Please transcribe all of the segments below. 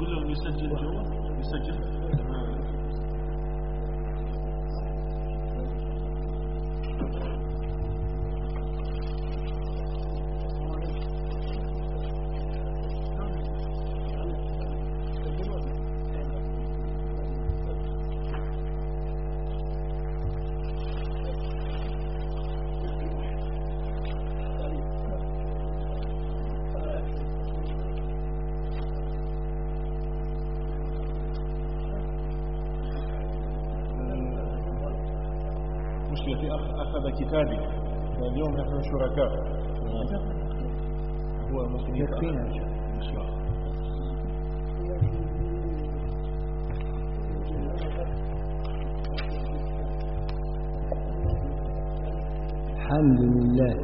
كلهم يسجل جوا يسجل. مشكلتي أخذ كتابي واليوم نحن شركاء. هو ممكن يكفينا إن شاء الله. الحمد لله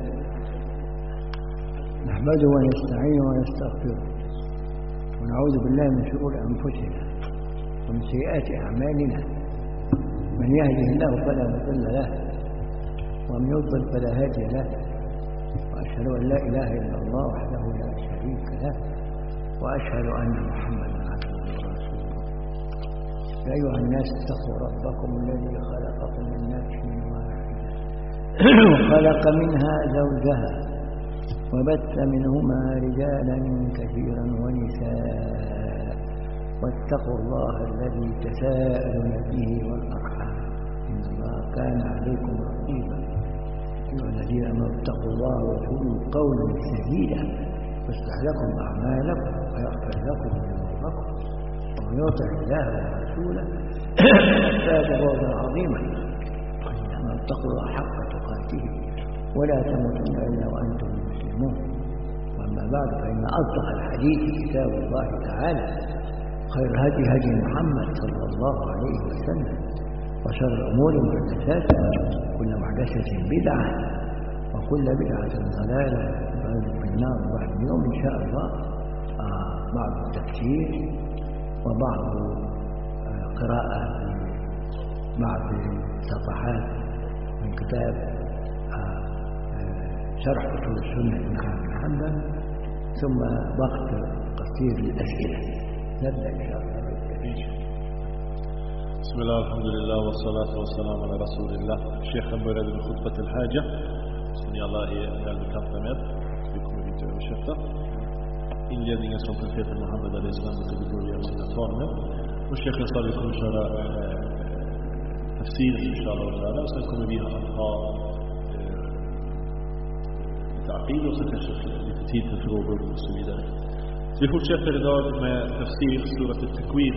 نحمده ونستعينه ونستغفره ونعوذ بالله من شرور أنفسنا ومن سيئات أعمالنا. من يهده الله فلا مضل له ومن يضلل فلا هادي له، وأشهد أن لا إله إلا الله وحده لا شريك له، وأشهد أن محمدا عبده ورسوله. يا أيها الناس اتقوا ربكم الذي خلقكم من نفس واحدة وخلق منها زوجها وبث منهما رجالا كثيرا ونساء، واتقوا الله الذي تساءلون به والأرحام إن الله كان عليكم رقيبا. أيها الذين آمنوا اتقوا الله وقولوا قولا سديدا يصلح لكم أعمالكم ويغفر لكم ذنوبكم، ومن يطع الله ورسوله فاز فوزا عظيما. إنما اتقوا الله حق تقاته ولا تموتن إلا وأنتم مسلمون. وأما بعد فإن أصدق الحديث كتاب الله تعالى، خير هدي هدي محمد صلى الله عليه وسلم، وشر الأمور محدثاتها، كل محدثة بدعة وكل بدعة ضلالة في النار. بعد اليوم إن شاء الله بعض التفسير وبعض قراءة بعض صفحات من كتاب شرح أصول السنة بن حنبل، ثم وقت قصير للأسئلة. نبدأ إن شاء الله. بسم الله الحمد لله والصلاة والسلام على رسول الله. الشيخ började med خطبة الحاجة som ni alla är väl bekanta med. Vi kommer inte översätta inledningen som profeten Muhammed alaihissalam skulle börja med sina tal med. Och Sheikh sa vi kommer köra tafsir inshallah ta'ala, och sen kommer vi ha lite aqid och sen kanske lite tid för frågor och så vidare. Så vi fortsätter idag med tafsir surat al-Takwir.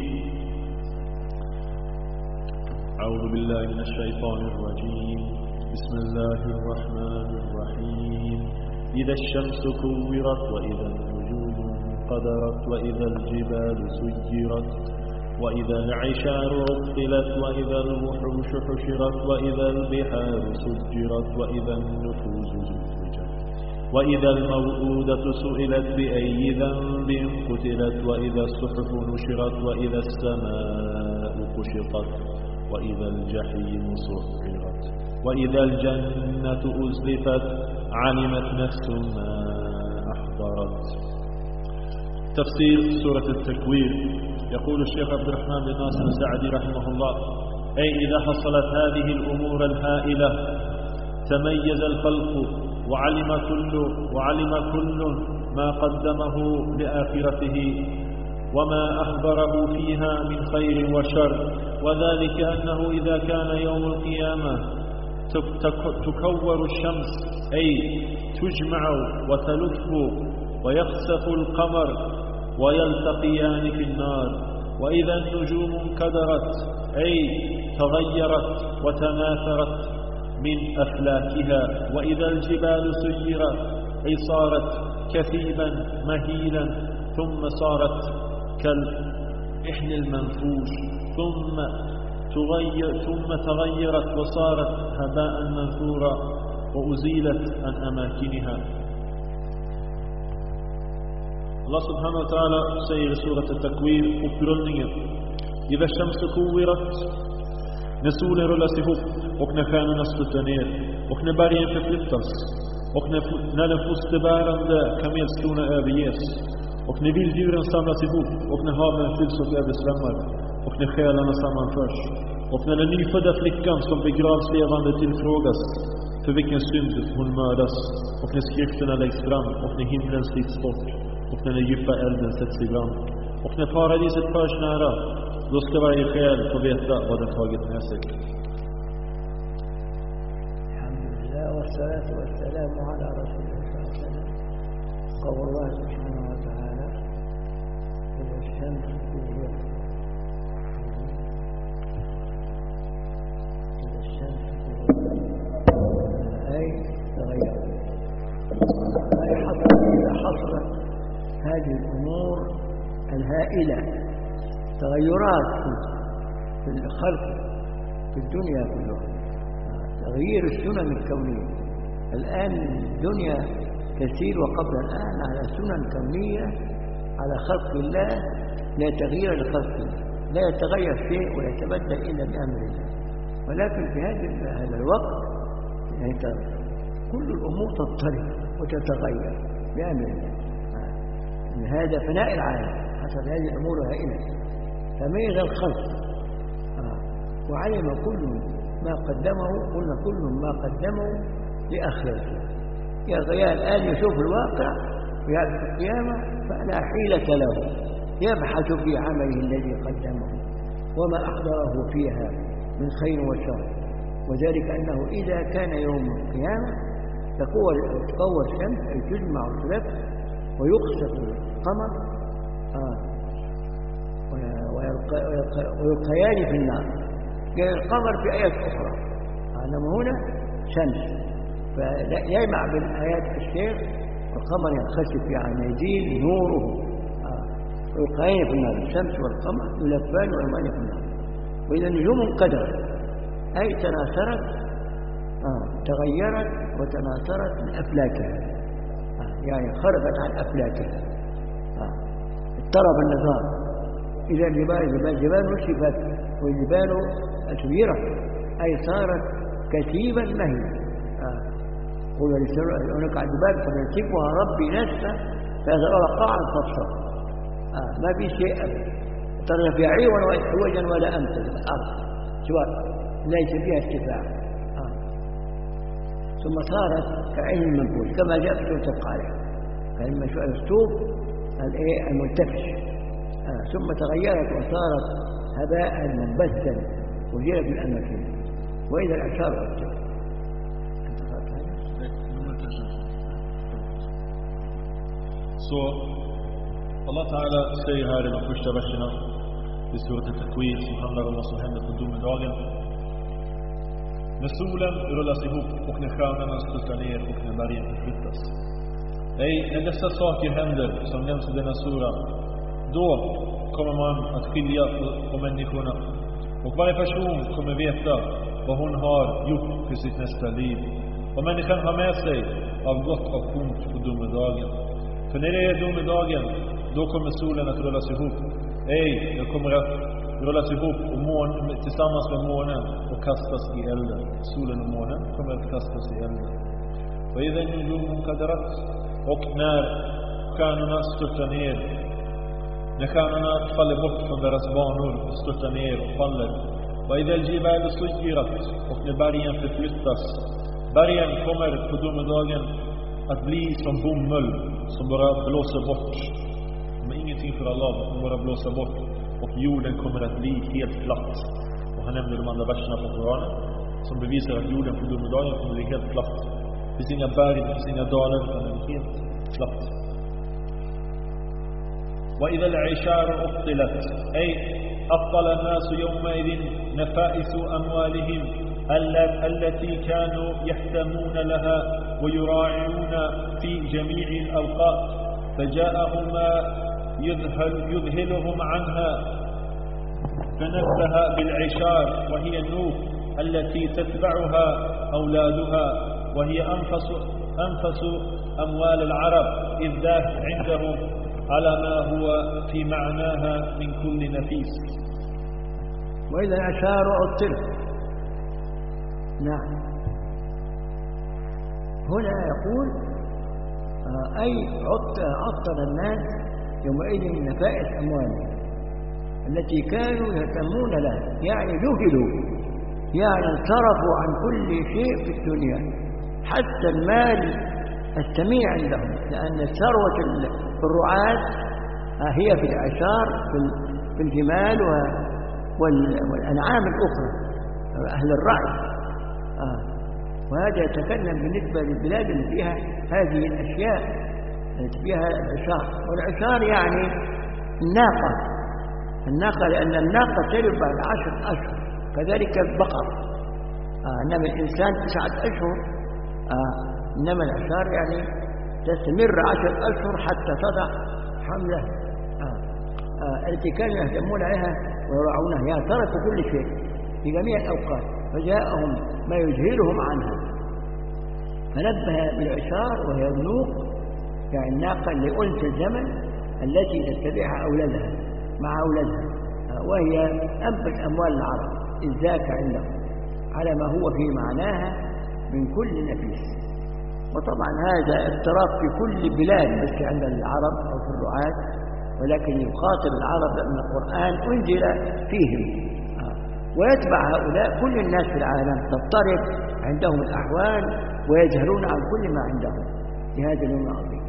أعوذ بالله من الشيطان الرجيم. بسم الله الرحمن الرحيم. إذا الشمس كورت وإذا النجوم انقدرت وإذا الجبال سيرت وإذا العشار عطلت وإذا الوحوش حشرت وإذا البحار سجرت وإذا النفوس زوجت وإذا الموءودة سئلت بأي ذنب قتلت وإذا الصحف نشرت وإذا السماء كشطت وإذا الجحيم سعرت وإذا الجنة أزلفت علمت نفس ما أحضرت. تفسير سورة التكوير. يقول الشيخ عبد الرحمن بن ناصر السعدي رحمه الله: أي إذا حصلت هذه الأمور الهائلة تميز الخلق وعلم كل ما قدمه لآخرته وما أخبره فيها من خير وشر، وذلك أنه إذا كان يوم القيامة تكور الشمس، أي تجمع وتلف، ويخسف القمر ويلتقيان في النار، وإذا النجوم انكدرت، أي تغيرت وتناثرت من أفلاكها، وإذا الجبال سيرت، أي صارت كثيبا مهيلا، ثم صارت كالإحن المنفوش، ثم تغيرت وصارت هباء منثورا وأزيلت عن أماكنها. الله سبحانه وتعالى säger i surat al-Takwir, upprullningen: إذا الشمس كورت, när solen rullas ihop och när stjärnorna störtar ner och när bergen förflyttas och när den fosterbärande kamelskorna överges Och när vilddjuren samlas ihop, och när haven fylls och översvämmar, och när själarna sammanförs, och när den nyfödda flickan som begravs levande tillfrågas för vilken synd hon mördas, och när skrifterna läggs fram, och när himlen slits bort, och när den djupa elden sätts i brand, och när paradiset förs nära, då ska varje själ få veta vad den tagit med sig. Alhamdulillah, wassalatu wassalamu ala rasulillah sallallahu alaihi wasallam. قول الله سبحانه وتعالى إذا الشمس كورت أي تغيرت، أي حصلت هذه الأمور الهائلة، تغيرات في الخلق في الدنيا كلها، تغيير السنن الكونية. الآن الدنيا تسير وقبل الآن على سنن كونية، على خلق الله، لا تغيير لخلق الله، لا يتغير شيء ويتبدل إلا بأمر الله. ولكن في هذا الوقت يعني كل الأمور تضطرب وتتغير بأمر الله. هذا فناء العالم حسب هذه الأمور الهائلة. فميز الخلق وعلم كل ما قدمه، قلنا كل ما قدمه لآخرته. يا الآن يشوف الواقع في هذه القيامة فلا حيلة له، يبحث في عمله الذي قدمه وما أحضره فيها من خير وشر. وذلك أنه إذا كان يوم القيامة تقوى الشمس، أي تجمع الشمس ويخسف القمر ويلقيان في النار. جاء القمر في آيات أخرى، أنما هنا شمس، فيجمع بين آيات الشيخ والقمر ينخسف في عميدين نوره ويلقيان في النار. الشمس والقمر يلفان ويلقيان في النار. وإذا النجوم انقدرت أي تناثرت، تغيرت وتناثرت من أفلاكها، يعني خرجت عن أفلاكها، اضطرب النظام. إذا الجبال نشفت والجبال سيرت، أي صارت كثيبا مهلا. قل هناك الجبال فنسفها ربي نسفا فيذرها قاعا صفصفا، ما في شيء ترى فيها عوجا ولا أمتا الأرض سواء ليس فيها ارتفاع. ثم صارت كعلم المنفوش كما جاء في سورة القارعة، كعلم الأسطوب المنتفش. ثم تغيرت وصارت هباء منبثا وجرت الأماكن. وإذا الأعشار عطلت. Så Allah Ta'ala säger här i de första verserna i Surat Al-Takwir, som handlar om vad som händer på domedagen. När solen rullas ihop och när stjärnorna störtar ner och när bergen förflyttas. När dessa saker händer som nämns i denna sura, då kommer man att skilja på människorna. Och varje person kommer veta vad hon har gjort för sitt nästa liv. Vad människan har med sig av gott och ont på domedagen. För när det är domedagen, då kommer solen att rullas ihop. Den kommer att rullas ihop och tillsammans med månen och kastas i elden. Solen och månen kommer att kastas i elden. Och i den nujumun kadarat, och när stjärnorna störtar ner, när stjärnorna faller bort från deras banor och störtar ner och faller. Och i den jibal sujirat, och när bergen förflyttas. Bergen kommer på domedagen att bli som bomull som bara blåser bort. Men ingenting för Allah, som bara blåser bort. Och jorden kommer att bli helt platt. Och han nämner de andra verserna på Koranen som bevisar att jorden på domedagen kommer att bli helt platt. Det finns inga berg, det finns inga dalar, utan den är helt platt. وإذا العشار أبطلت أي أبطل الناس يومئذ نفائس أموالهم التي كانوا يحتمون لها ويراعون في جميع الأوقات فجاءهم ما يذهلهم عنها فنبه بالعشار وهي النوح التي تتبعها أولادها وهي أنفس أموال العرب إذ ذاك عندهم على ما هو في معناها من كل نفيس. وإذا العشار أبطلت. نعم، هنا يقول أي عطل الناس يومئذ نفائس أموالهم التي كانوا يهتمون لها، يعني جهلوا، يعني انصرفوا عن كل شيء في الدنيا حتى المال الثمين عندهم، لأن ثروة الرعاة هي في الأعشار في الجمال والأنعام الأخرى أهل الرعي. وهذا يتكلم بالنسبة للبلاد اللي فيها هذه الأشياء التي فيها العشار. والعشار يعني الناقة لأن الناقة تلد بعد 10 أشهر، كذلك البقر. إنما الإنسان 9 أشهر، إنما العشار يعني تستمر 10 أشهر حتى تضع حمله التي كانوا يهتمون عليها ويراعونها، يعني تركوا كل شيء في جميع الأوقات فجاءهم ما يجهلهم عنها، فنبه بالعشار وهي النوق، يعني الناقة اللي أنثى الزمن التي تتبعها أولادها مع أولادها، وهي أنفس أموال العرب إذ ذاك عندهم على ما هو في معناها من كل نفيس. وطبعا هذا افتراق في كل البلاد مش عند العرب أو في الرعاة، ولكن يخاطب العرب لأن القرآن أنزل فيهم، ويتبع هؤلاء كل الناس في العالم تضطرب عندهم الأحوال ويجهلون عن كل ما عندهم في هذا اليوم العظيم.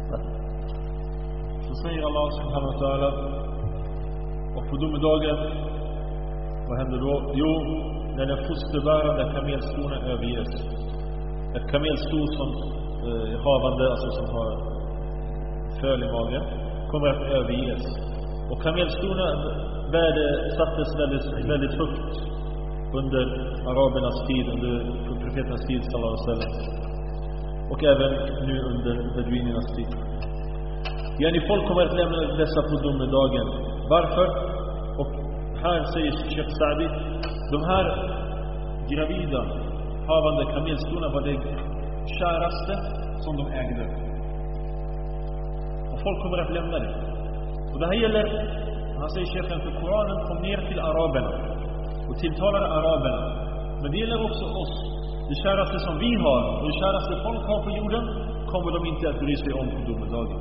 Så säger Allah subhanahu wa ta'ala, och på domedagen, vad händer då? Jo, när den fosterbärande kamelstona överges. Ett kamelsto som havande, alltså som har föl i magen, kommer att överges. Och kamelstona sattes väldigt högt under arabernas tid, under profeternas tid sallallahu alaihi wasallam, och även nu under beduinernas tid. Yani folk kommer att lämna dessa på domedagen. Varför? Och här säger Sheikh Saadi, de här gravida havande kamelstona var det käraste som de ägde. Och folk kommer att lämna det. Och det här gäller, han säger Sheikhen, för Koranen kom ner till araberna och tilltalade araberna. Men det gäller också oss. Det käraste som vi har och det käraste folk har på jorden kommer de inte att bry sig om på domedagen.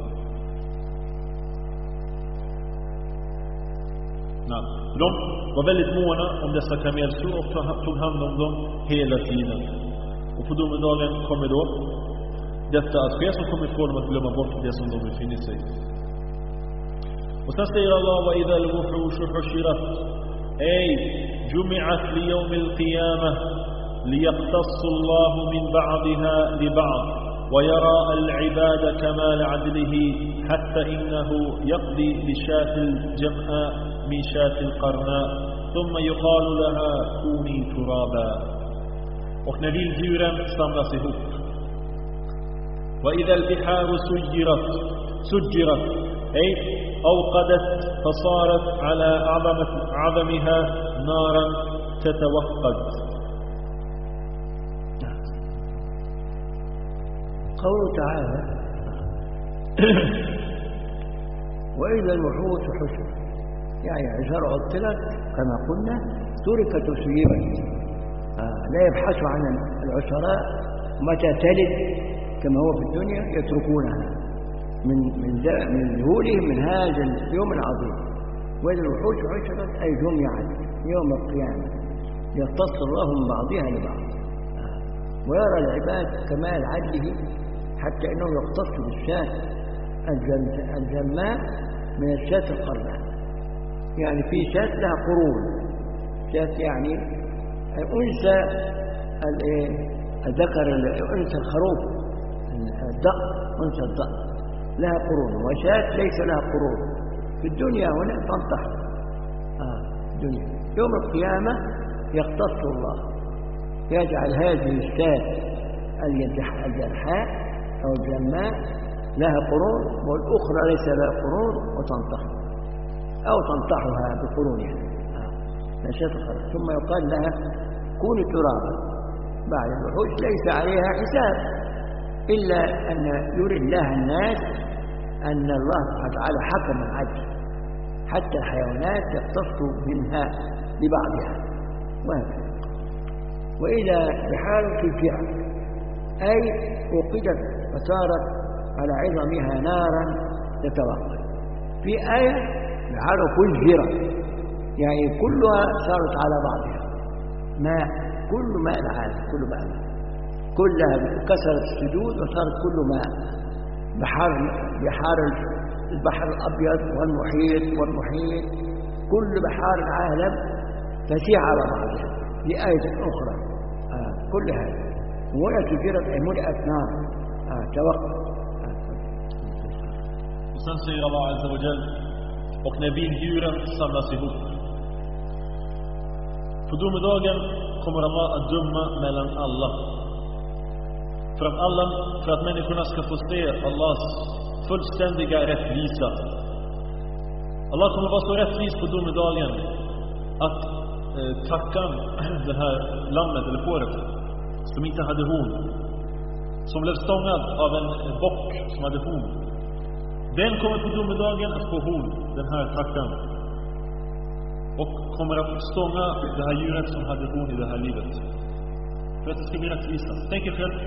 De var väldigt måna om dessa kamelstor och tog hand om dem hela tiden. Och på domedagen kommer då detta att ske, som kommer få dem att glömma bort det som de befinner sig i. Och sen säger Allah: wa idha al-wuhushu hushirat ay jumi'at li yawm al-qiyamah liyaqtassu Allah min ba'daha li ba'd wa yara al-ibada kamal 'adlihi hatta innahu yaqdi bi shatil jam'a min shatil qarna thumma yuqalu laha kuni turaba. Och när vilddjuren samlas ihop, wa idha al-biharu sujjirat ay أوقدت فصارت على عظمها نارا تتوقد. قوله تعالى وإذا الوحوش حشرت، يعني عشر عطلت كما قلنا، تركت وسيبت، لا يبحثوا عن العشراء متى تلد كما هو في الدنيا، يتركونها من ذهولهم من هذا اليوم العظيم. وإذا الوحوش حشرت أي جمعت يوم القيامة يختص الله من بعضها لبعض، ويرى العباد كمال عدله حتى أنه يختص بالشاة الجماء من الشاة القرناء. يعني في شاة لها قرون، شاة يعني أنثى الذكر، أنثى الخروف الضأ، أنثى الضأ لها قرون، وشاة ليس لها قرون. في الدنيا هنا تنطح الدنيا. يوم القيامة يختص الله، يجعل هذه الشاة الجرحاء أو الجماء لها قرون والأخرى ليس لها قرون وتنطح أو تنطحها بقرونها لا شاة الخروف، ثم يقال لها كوني ترابا. بعد الوحوش ليس عليها حساب إلا أن يري الله الناس أن الله تعالى حكم العدل، حتى الحيوانات يختص منها لبعضها. وإذا بحال سجعت أي وقدت فصارت على عظمها نارا تتوقد، في آية بحار فجرت، يعني كلها صارت على بعضها ماء، كل ماء العالم كل ماء، كلها كسرت السدود وصارت كل ماء. بحار البحر الأبيض والمحيط كل بحار العالم تسيح على بعضها. دي آية أخرى. كل هذا ملئت نار. توقف. Och sen säger Allah Azza wa Jal, och när vilddjuren samlas ihop. På domedagen kommer Allah att döma mellan alla. För att människorna ska få se Allahs fullständiga rättvisa. Allah kommer vara så rättvis på domedagen att tackan, det här lammet eller fåret som inte hade horn, som blev stångad av en bock som hade horn, den kommer på domedagen att få horn, den här tackan, och kommer att stånga det här djuret som hade horn i det här livet, för att det ska bli rättvisa. Tänk er själv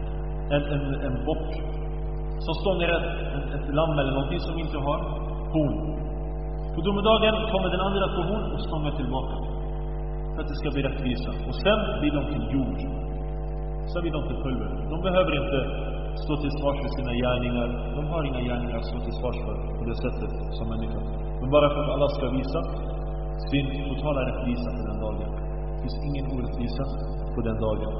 en bock som stångar ett lamm eller någonting som inte har horn. På domedagen kommer den andra att få horn och stånga tillbaka, för att det ska bli rättvisa. Och sen blir de till jord, sen blir de till pulver. De behöver inte stå till svars för sina gärningar. De har inga gärningar att stå till svars för på det sättet som människa. Men bara för att alla ska visa sin totala rättvisa på den dagen. Det finns ingen orättvisa på den dagen.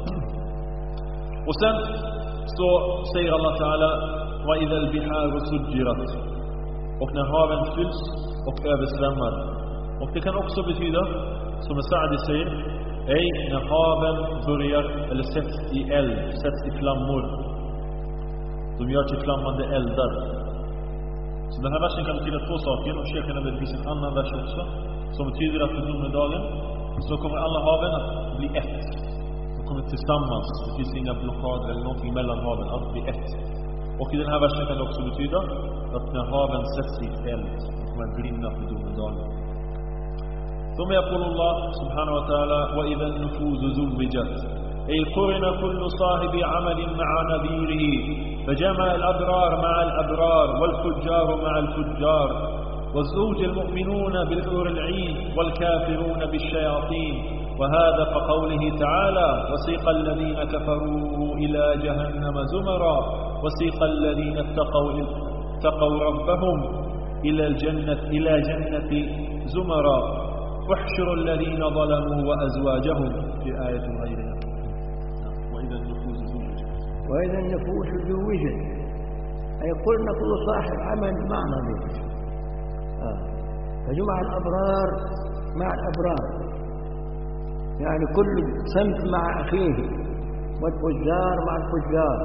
Och sen så säger Allah Ta'ala, wa idhal biharu sujjirat, och när haven fylls och översvämmar. Och det kan också betyda, som Sa'di säger, när haven börjar eller sätts i eld, sätts i flammor. De gör till flammande eldar. Så den här versen kan betyda två saker. Och Sheikh nämner det finns en annan vers också som betyder att på domedagen så kommer alla haven att bli ett. De kommer tillsammans. Det finns inga blockader eller någonting mellan haven. Allt blir ett. Och i den här versen kan det också betyda att när haven sätts i eld, de kommer att brinna på domedagen. ثم يقول الله سبحانه وتعالى وإذا النفوس زوجت أي قرن كل صاحب عمل مع نذيره فجمع الأبرار مع الأبرار والفجار مع الفجار والزوج المؤمنون بالحور العين والكافرون بالشياطين وهذا كقوله تعالى وسيق الذين كفروا إلى جهنم زمرا وسيق الذين اتقوا ربهم إلى جنة زمرا واحشروا الذين ظلموا وأزواجهم في آية غيرها. وإذا النفوس زوجت أي قلنا كل صاحب عمل مع نظيره. فجمع الأبرار مع الأبرار، يعني كل صنف مع أخيه، والفجار مع الفجار.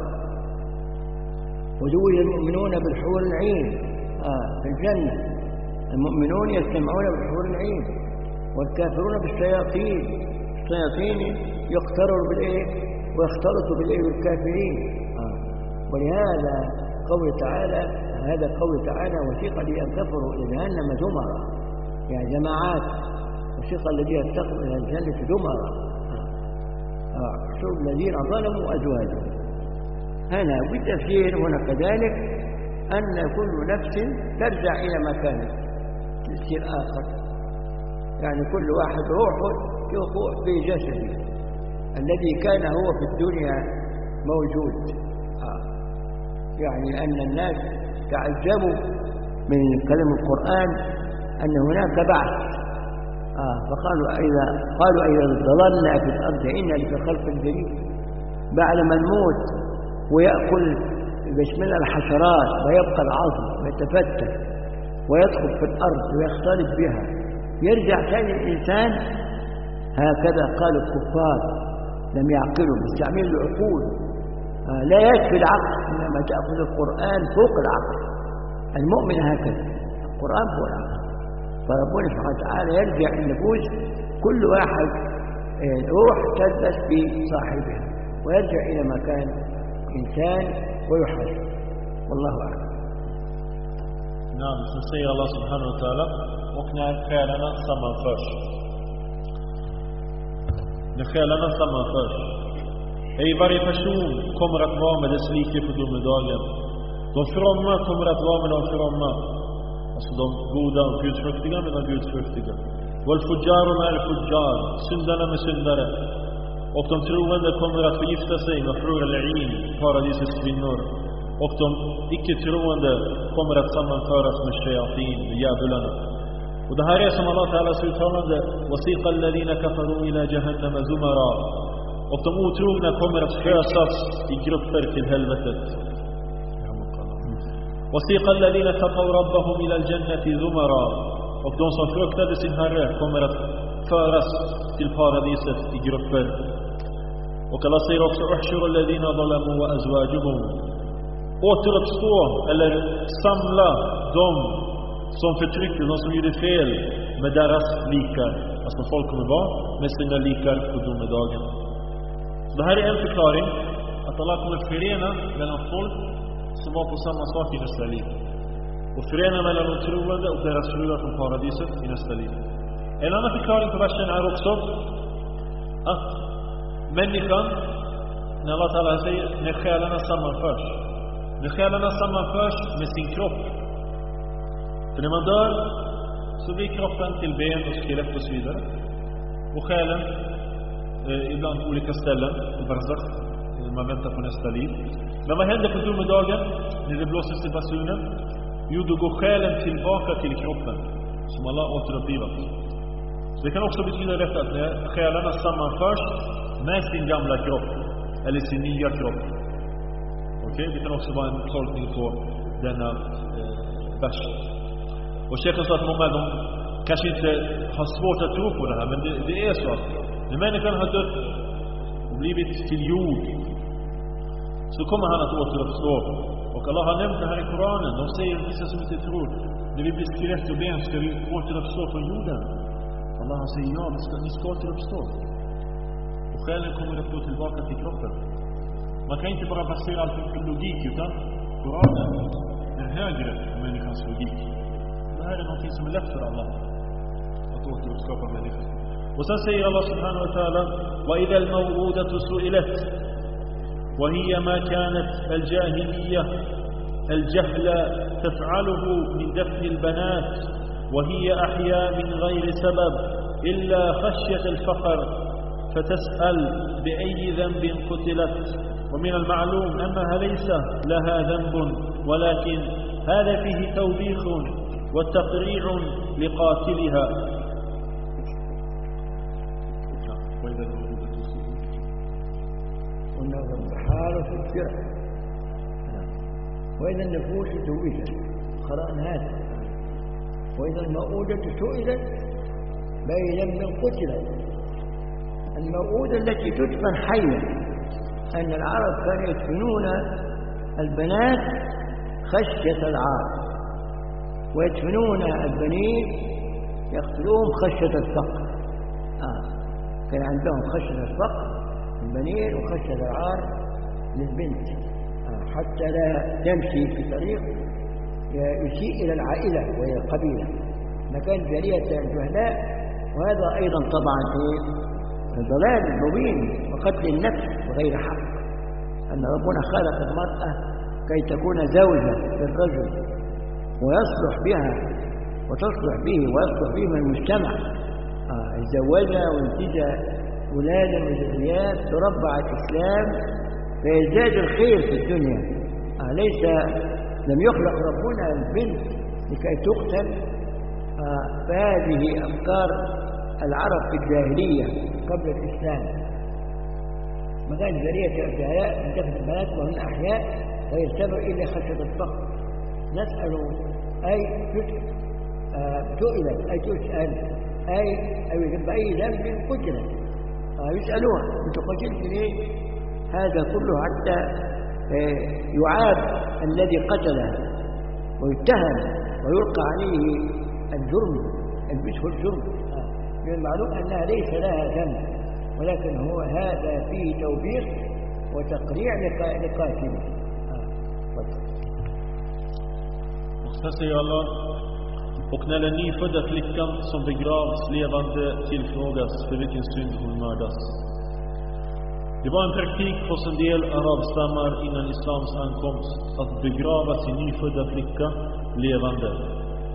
وزوج المؤمنون بالحور العين في الجنة، المؤمنون يستمعون بالحور العين، والكافرون بالشياطين، الشياطين يقتروا بالإيه ويختلطوا بالإيه بالكافرين. ولهذا قول تعالى، هذا قول تعالى وسيق الذين كفروا إلى جهنم زمرا، يعني جماعات. وسيق الذين اتقوا إلى الجنة زمرا شوف الذين ظلموا أزواجهم. هنا بالتفسير هنا كذلك أن كل نفس ترجع إلى مكانه تفسير آخر، يعني كل واحد روحه يقوع في جسده الذي كان هو في الدنيا موجود. يعني أن الناس تعجبوا من كلام القرآن أن هناك بعث. فقالوا إذا ضللنا في الأرض إنا لفي خلق جديد، بعد ما نموت ويأكل بسم الله الحشرات ويبقى العظم ويتفتت ويدخل في الأرض ويختلط بها، يرجع ثاني الإنسان. هكذا قال الكفار لم يعقلوا، بيستعملوا العقول. لا يكفي العقل، إنما تأخذ القرآن فوق العقل. المؤمن هكذا، القرآن فوق العقل. فربنا سبحانه وتعالى يرجع النفوس كل واحد روح تلبس بصاحبها ويرجع إلى مكان إنسان ويحاسب. والله أعلم. نعم. سيد الله سبحانه وتعالى och när själarna sammanförs. Varje person kommer att vara med dess like på domedagen. De fromma kommer att vara med de fromma Alltså de goda och gudfruktiga med de gudfruktiga. Wal-fujjaru ma'al fujjar, syndarna med syndare. Och de troende kommer att förgifta sig med hur al-'ain, paradisets kvinnor. Och de icke-troende kommer att sammanföras med shayatin, med djävularna. Och det här är som Allah Ta'alas uttalande: wasiqa alladhina kafaru ila jahannama zumara. Och de otrogna kommer att fösas i grupper till helvetet. Wasiqa alladhina taqaw rabbahum ila al-jannati zumara. Och de som fruktade sin Herre kommer att föras till paradiset i grupper. Och Allah säger också: uhshuru alladhina zalamu wa azwajuhum. Återuppstå eller samla dem som förtrycker, de som gjorde fel, med deras likar. Alltså folk kommer vara med sina likar på domedagen. Så det här är en förklaring, att Allah kommer förena mellan folk som var på samma sak i nästa liv, och förena mellan de troende och deras fruar från paradiset i nästa liv. En annan förklaring på versen är också att människan, när Allah Ta'ala säger, när själarna sammanförs med sin kropp. För när man dör så blir kroppen till ben och skelett och så vidare. Och själen ibland på olika ställen i barzakh, man väntar på nästa liv. Men vad händer på domedagen när det blåses i basunen? Jo, då går själen tillbaka till kroppen som Allah återupplivat. Så det kan också betyda detta, att när själarna sammanförs med sin gamla kropp eller sin nya kropp. Okej, det kan också vara en tolkning på denna vers. Och Sheikhen sa att många de kanske inte har svårt att tro på det här, men det är så att när människan har dött och blivit till jord, så kommer han att återuppstå. Och Allah har nämnt det här i Koranen. De säger, vissa som inte tror, när vi blir skelett och ben ska vi återuppstå från jorden. Allah säger, ja, ni ska återuppstå. Och själen kommer att gå tillbaka till kroppen. Man kan inte bara basera allting på logik, utan Koranen är högre än människans logik. Det här är någonting som är lätt för Allah att återuppskapa människan. Och sen säger Allah subhanahu wa ta'ala: wa idha al-maw'udatu su'ilat wa hiya ma kanat al-jahiliyyah al-jahla taf'aluhu min dafn al-banat wa hiya ahya min ghayri sabab illa khashyat al-faqr fatas'al bi ayyi dhanbin qutilat. ومن المعلوم أنها ليس لها ذنب ولكن هذا فيه توبيخ وتقريع لقاتلها. والنظر بحاله في الجرح، وإذا النفوس توبيخت قرأنا هذا. وإذا الموءودة سئلت بأي ذنب قتلت. الموءودة التي تدفن حية، أن العرب كانوا يدفنون البنات خشية العار، ويدفنون البنين يقتلوهم خشية الفقر. كان عندهم خشية الفقر البنين وخشية العار للبنت، حتى لا تمشي في طريق يسيء إلى العائلة وإلى القبيلة. مكان جارية الجهلاء، وهذا أيضا طبعا ضلال مبين وقتل النفس بغير حق. أن ربنا خلق المرأة كي تكون زوجة للرجل ويصلح بها وتصلح به ويصلح به من المجتمع. الزواجة وانتجى أولادا وذريات تربع الإسلام فيزداد الخير في الدنيا. ليس لم يخلق ربنا البنت لكي تقتل. فهذه أفكار العرب في الجاهلية قبل الإسلام. مكان جارية الجهلاء من دفن البنات وهن أحياء ويرتبوا إلا خشية الفقر. نسأل أي سئلت أي تسأل أي بأي ذنب قتلت. يسألوها أنت قتلت ليه؟ هذا كله حتى يعاب الذي قتله ويتهم ويلقى عليه الجرم، يلبسه الجرم. من المعلوم أنها ليس لها ذنب، ولكن هو هذا فيه توبيخ وتقريع لقاتله. Sen säger Allah: och när den nyfödda flickan som begravs levande tillfrågas för vilken synd hon mördas. Det var en praktik hos en del arabstammar innan islams ankomst att begrava sin nyfödda flicka levande.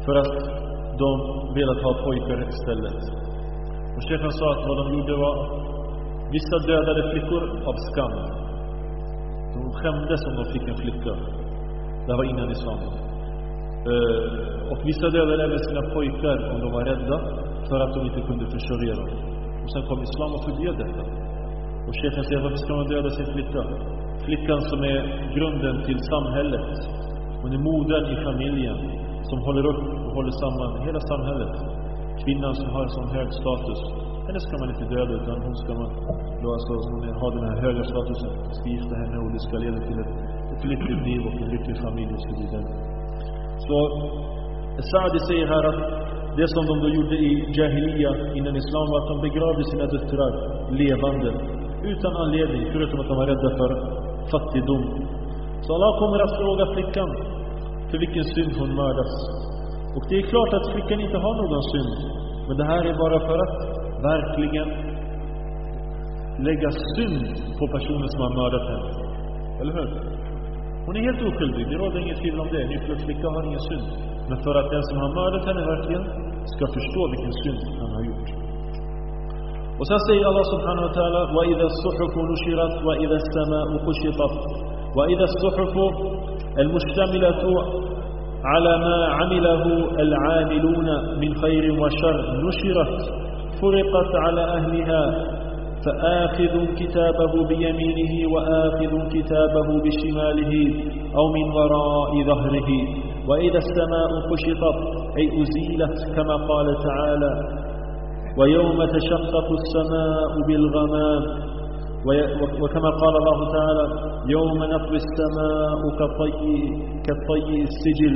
för att de velat ha pojkar istället. Och chefen sa att vad de gjorde var, vissa dödade flickor av skam. De skämdes om de fick en flicka. Det var innan islam. Och vissa dödade även sina pojkar om de var rädda för att de inte kunde försörja dem. Och sen kom islam och förbjöd detta. Och chefen säger, varför ska man döda sin flicka? Flickan som är grunden till samhället. Hon är modern i familjen som håller upp och håller samman hela samhället. Kvinnan som har sån hög status, henne ska man inte döda, utan hon ska man då alltså, hon har den här höga statusen, ska gifta henne och det ska leda till ett lyckligt liv och en lycklig familj och så vidare. Så Saadi säger här att det som de då gjorde i Jahiliya innan islam var att de begravde sina döttrar levande utan anledning, förutom att de var rädda för fattigdom. Så Allah kommer att fråga flickan för vilken synd hon mördas. Och det är klart att flickan inte har någon synd, men det här är bara för att verkligen lägga synd på personen som har mördat henne. Eller hur? Hon är helt oskyldig, det råder inget tvivel om det. Nyfödd flicka har ingen synd. Men för att den som har mördat henne verkligen ska förstå vilken synd han har gjort. Och sen säger Allah subhanahu wa ta'ala: wa idha as-suhufu nushirat wa idha as-sama'u kushitat wa idha as-suhufu al-mustamilatu ala ma 'amilahu al-'amiluna min khairin wa sharr nushirat furiqat ala ahliha فآخذ كتابه بيمينه وآخذ كتابه بشماله أو من وراء ظهره وإذا السماء كشطت أي أزيلت كما قال تعالى ويوم تشقق السماء بالغمام وكما قال الله تعالى يوم نطوي السماء كطي السجل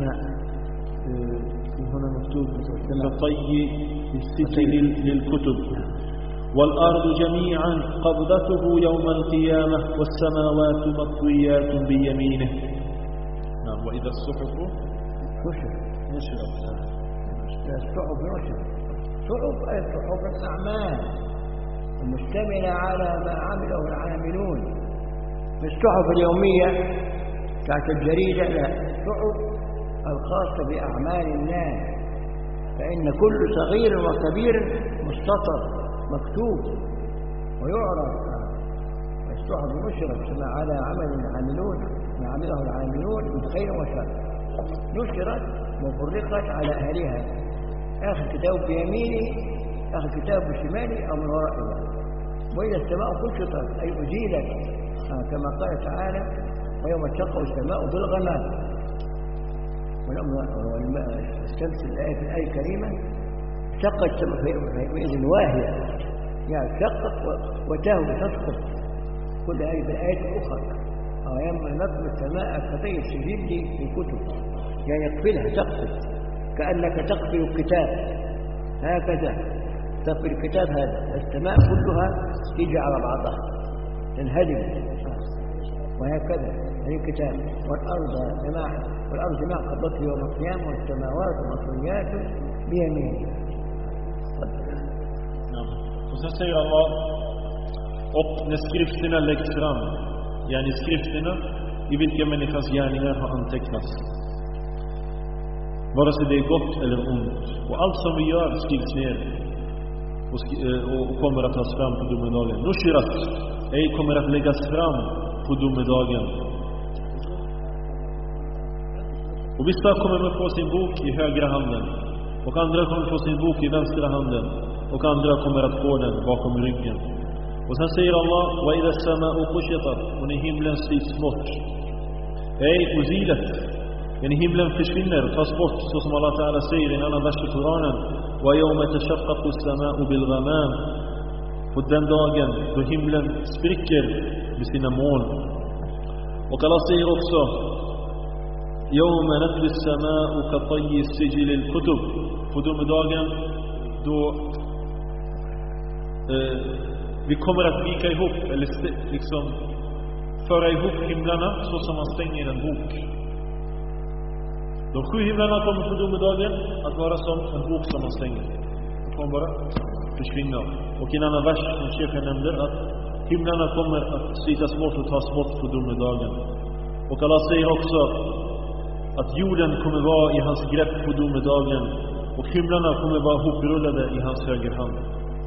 هنا مكتوب كطي السجل للكتب والأرض جميعا قبضته يوم القيامة والسماوات مطويات بيمينه. نعم. وإذا الصحف نشرت الصحف نشرت صحف أي صحف الأعمال المشتملة على ما عمله العاملون. في الصحف اليومية تحت الجريدة لا، الصحف الخاصة بأعمال الناس، فإن كل صغير وكبير مستطر مكتوب ويعرف. الصحف نشرت ما على عمل العاملون ما عمله العاملون من خير وشر، نشرت وفرقت على أهلها، آخر كتاب بيمينه آخر كتاب بشماله أو من ورائه. وإذا السماء كشطت أي أزيلت كما قال تعالى ويوم تشقق السماء بالغمام. الشمس الآية في الآية الكريمة شقت السماء بإذن واهية، يعني شقت وتهوي تسقط كل آية بالآية الأخرى. يوم نطوي السماء كطي السجل في الكتب، يعني يقفلها تقفل كأنك تقفل الكتاب هكذا، تقفل الكتاب هذا، السماء كلها تيجي على بعضها تنهدم وهكذا هذه الكتاب. والأرض جماعة قبضته يوم القيامة والسماوات مطويات بيمينه. Och sen säger Allah, och när skrifterna läggs fram, yani skrifterna i vilka människans gärningar har antecknats, vare sig det är gott eller ont, och allt som vi gör skrivs ner och kommer att tas fram på domedagen. Nushirat, ej kommer att läggas fram på domedagen. Och vissa kommer att få sin bok i högra handen, och andra kommer att få sin bok i vänstra handen, och andra kommer att få den bakom ryggen. Och sen säger Allah: wa idha as-sama'u kushitat, och när himlen slits bort, ej uzilat, när himlen försvinner, tas bort, så som Allah Ta'ala säger i en annan vers i Koranen: wa yawma tashaqqaqu as-sama'u bil ghamam, på den dagen då himlen spricker med sina moln. Och Allah säger också: yawma natwi as-sama'u katayyi as-sijil lil-kutub, på domedagen då vi kommer att vika ihop, eller liksom föra ihop himlarna så som man stänger en bok. De 7 himlarna kommer på domedagen att vara som en bok som man stänger. De kommer bara försvinna. Och i en annan vers som chefen nämnde, att himlarna kommer att slitas bort och tas bort på domedagen. Och Allah säger också: att jorden kommer vara i hans grepp på domedagen och himlarna kommer vara hoprullade i hans höger hand.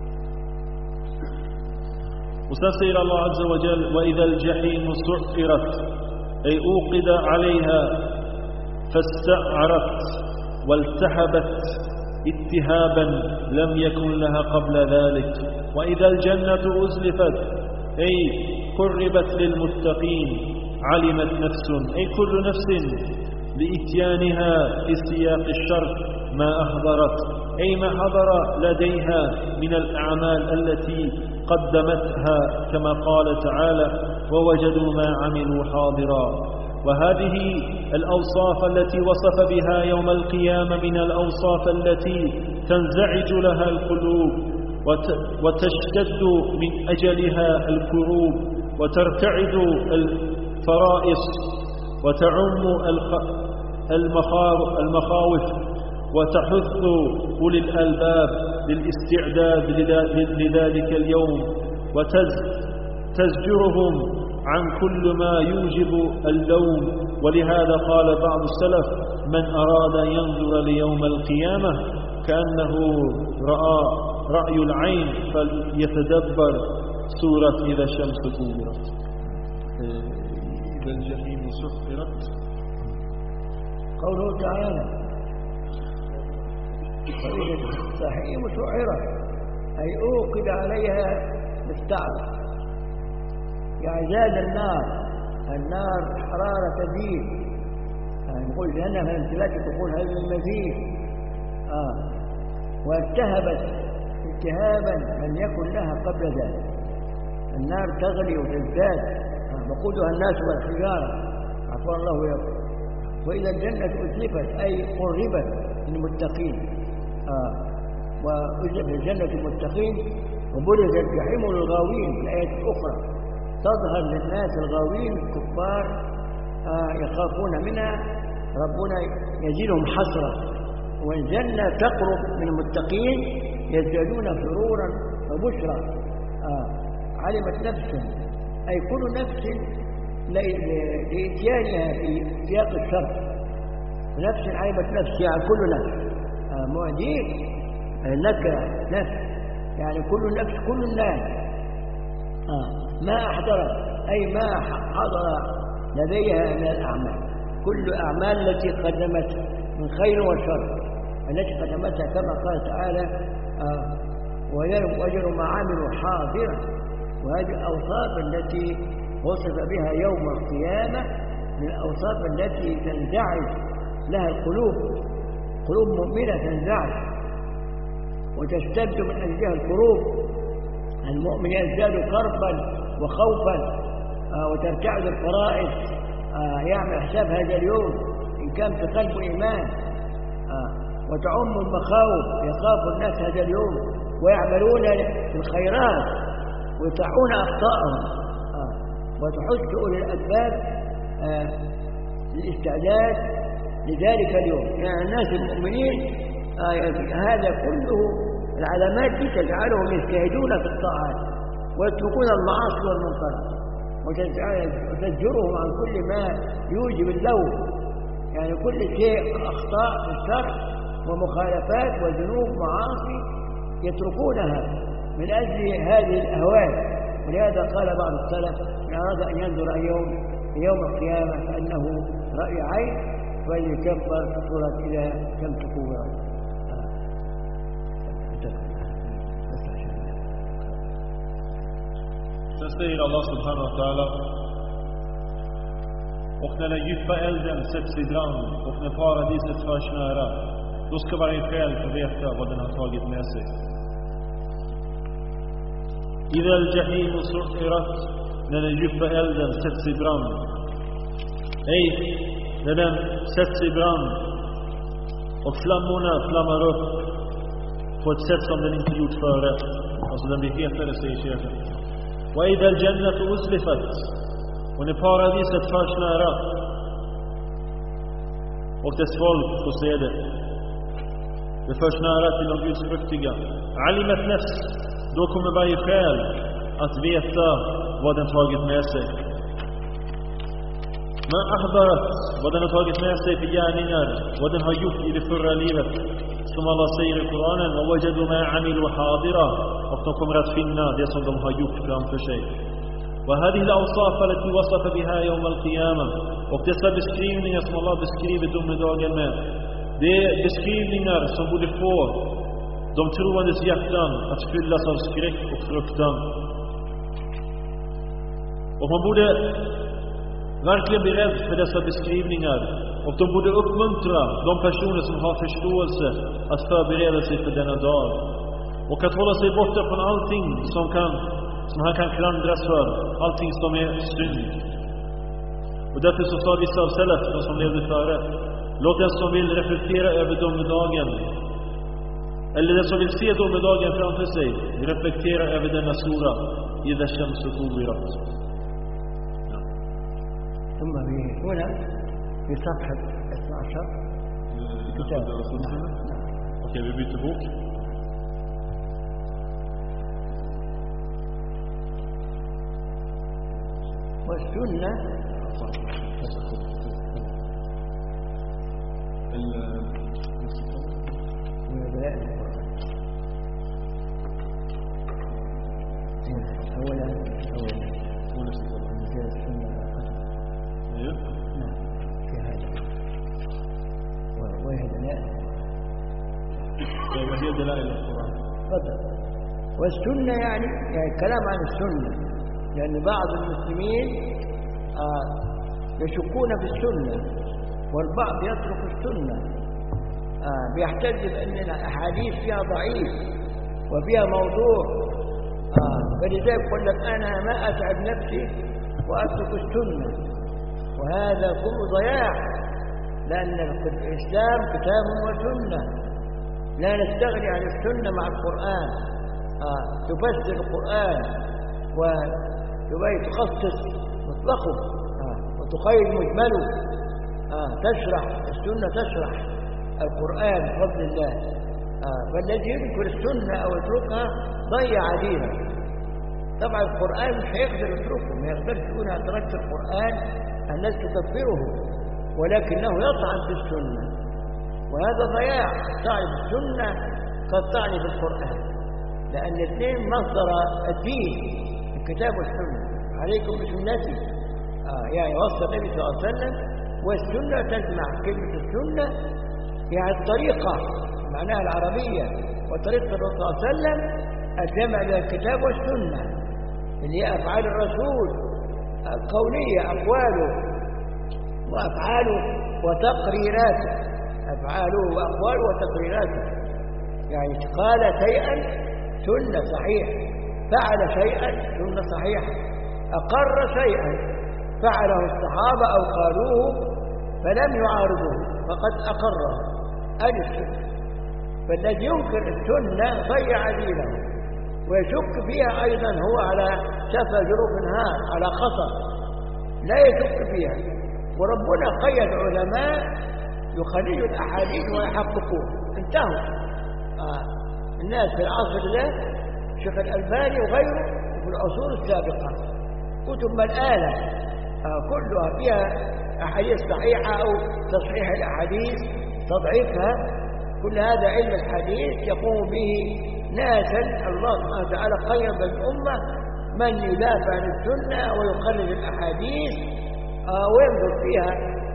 Och sen säger Allah Azza wa Jal: وَإِذَا الْجَحِيمُ سُعِّرَتْ أي أوقد عليها فاستعرت والتهبت اتهابا لم يكن لها قبل ذلك. وإذا الجنة أزلفت أي قربت للمتقين علمت نفس أي كل نفس لإتيانها في سياق الشر ما أحضرت أي ما حضر لديها من الأعمال التي قدمتها كما قال تعالى: ووجدوا ما عملوا حاضرا. وهذه الأوصاف التي وصف بها يوم القيامة من الأوصاف التي تنزعج لها القلوب وتشتد من أجلها الكروب وترتعد الفرائص وتعم المخاوف وتحث أولي الألباب للاستعداد لذلك اليوم وتزجرهم عن كل ما يوجب اللوم. ولهذا قال بعض السلف: من أراد أن ينظر ليوم القيامة كأنه رأى رأي العين فليتدبر سورة إذا الشمس كورت. إذا الجحيم سعرت. قوله تعالى: وإذا الجحيم سعرت أي أوقد عليها مستعرض، يعني زاد النار حرارة تزيد، يعني نقول جهنم فالامتلاك تقول هذا المزيد. والتهبت التهابا لم يكن لها قبل ذلك. النار تغلي وتزداد، وقودها الناس والحجارة، عفوا الله ويقول. وإذا الجنة أزلفت أي قربت للمتقين، وأزلفت الجنة المتقين وبرزت الجحيم للغاوين. في الآية الأخرى تظهر للناس الغاوين الكفار يخافون منها، ربنا يزيدهم حسرة. والجنة تقرب من المتقين يزدادون سرورا وبشرى. علمت نفس أي كل نفس لإتيانها في سياق الشر. نفس علمت نفس يعني كل نفس، معدين نكرة نفس يعني كل نفس كل الناس. ما أحضرت أي ما حضر لديها من الأعمال، كل أعمال التي قدمت من خير وشر التي قدمتها كما قال تعالى: وجدوا ما عملوا حاضرا. وهذه الأوصاف التي وصف بها يوم القيامة من الأوصاف التي تنزعج لها القلوب، قلوب مؤمنة تنزعج وتشتد من أجلها الكروب. المؤمن يزداد كربا وخوفا وترتعد الفرائص، يعمل حساب هذا اليوم إن كان في قلبه إيمان، وتعم المخاوف، يخاف الناس هذا اليوم ويعملون في الخيرات ويصححون أخطاءهم، وتحث أولي الألباب للاستعداد لذلك اليوم. يعني الناس المؤمنين هذا كله العلامات دي تجعلهم يجتهدون في الطاعات ويتركون المعاصي والمنكرات، وتزجرهم عن كل ما يوجب اللوم، يعني كل شيء أخطاء في الشرع ومخالفات وذنوب معاصي يتركونها من أجل هذه الأهوال. ولهذا قال بعض السلف: من أراد أن ينظر يوم القيامة فإنه رأي عين فليكبر سورة إذا الشمس كورت. Sen säger Allah subhanahu wa ta'ala: och när den djupa elden sätts i brand och när paradiset förs nära, då ska varje själ få veta vad den har tagit med sig. إذا الجحيم سعرت, när den djupa elden sätts i brand. När den sätts i brand och flammorna flammar upp på ett sätt som den inte gjort före. Alltså den blir hetare, säger chefen. وإذا الجنة أزلفت, och när paradiset förs nära och dess folk får se det förs nära till de gudsfruktiga. Alimat nafs, då kommer varje själ att veta vad den tagit med sig. Men ahbarat, vad den har tagit med sig för gärningar, vad den har gjort i det förra livet. Som Allah säger i Koranen, وَوَجَدُوا مَا عَمِلُوا حَاضِرًا, och de kommer att finna det som de har gjort framför sig. وَهَذِهِ الْأَوْصَافَ الَّتِي وَصَفَ بِهَا يَوْمَ الْقِيَامَةِ, och dessa beskrivningar som Allah beskrivit domedagen med, det är beskrivningar som borde få de troendes hjärtan att fyllas av skräck och fruktan. Och man borde verkligen bli rädd för dessa beskrivningar, och de borde uppmuntra de personer som har förståelse att förbereda sig för denna dag och att hålla sig borta från allting som han kan klandras för, allting som är synd. Och därför så sa vissa av salaf, de som levde före, låt den som vill reflektera över domedagen, eller den som vill se domedagen framför sig, reflektera över denna sura idha shamsu kuwirat. ثم هنا في صفحة 12 كتاب. Okej, vi byter bok. والسنة ودلائل القرآن. أولا السنة. نعم في هذا وهي دلائل. وهي دلائل القرآن. تفضل. والسنة يعني كلام عن السنة، لأن بعض المسلمين يشكون في السنة والبعض يترك السنة، بيحتج بأن الأحاديث فيها ضعيف وفيها موضوع، فلذلك يقول لك أنا ما أتعب نفسي وأترك السنة، وهذا كله ضياع، لأن الإسلام كتاب وسنة، لا نستغني عن السنة مع القرآن. تفسر القرآن وتخصص مطلقه وتقيد مجمله، تشرح السنة، تشرح القرآن بفضل الله. فالذي يذكر السنة أو يتركها ضيع دينه. طبعا القرآن مش هيقدر يتركه، ما يقدرش يقول أنا تركت القرآن الناس تكفره، ولكنه يطعن في السنة، وهذا ضياع. طعن في السنة كالطعن في القرآن، لأن الاثنين مصدر الدين، الكتاب والسنة. عليكم بسنتي، يعني وصف النبي صلى الله عليه وسلم، والسنة تجمع كلمة السنة يعني الطريقة معناها العربية، وطريقة الرسول صلى الله عليه وسلم الجمع بين الكتاب والسنة، اللي هي أفعال الرسول القولية، أقواله وأفعاله وتقريراته، أفعاله وأقواله وتقريراته. يعني قال شيئا سنة صحيح، فعل شيئا سنة صحيحة، أقر شيئا فعله الصحابة أو قالوه فلم يعارضوه فقد أقره، هذه السنة. فالذي ينكر السنة ضيع دينه ويشك فيها أيضا هو على شفا جروف النهار، على خطر لا يشك فيها. وربنا قيد علماء يخرجوا الأحاديث ويحققون، انتهوا. الناس في العصر ده شيخ الألباني وغيره في العصور السابقة كتب ملآلة كلها فيها أحاديث صحيحة أو تصحيح الأحاديث، تضعيفها. كل هذا علم الحديث يقوم به ناسا الله سبحانه وتعالى قيد الأمة من يدافع عن السنة ويخرج الأحاديث وينظر فيها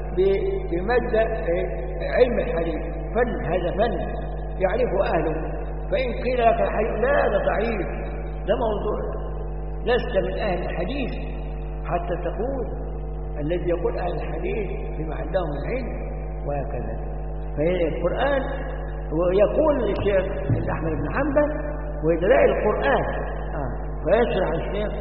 بمبدأ علم الحديث. فن، هذا فن يعرفه أهله. فإن قيل لك الحديث لا، ده ضعيف، ده موضوع، لست من أهل الحديث حتى تقول. الذي يقول أهل الحديث بما عندهم العلم، وهكذا. فالقرآن ويقول الشيخ أحمد بن حنبل ودلائل القرآن، فيشرح الشيخ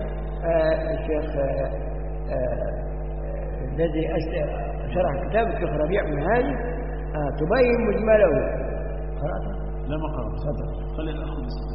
الذي شرح كتاب الشيخ ربيع بن هادي تبين مجمله. قرأت؟ لا ما قرأت. خلي الأخ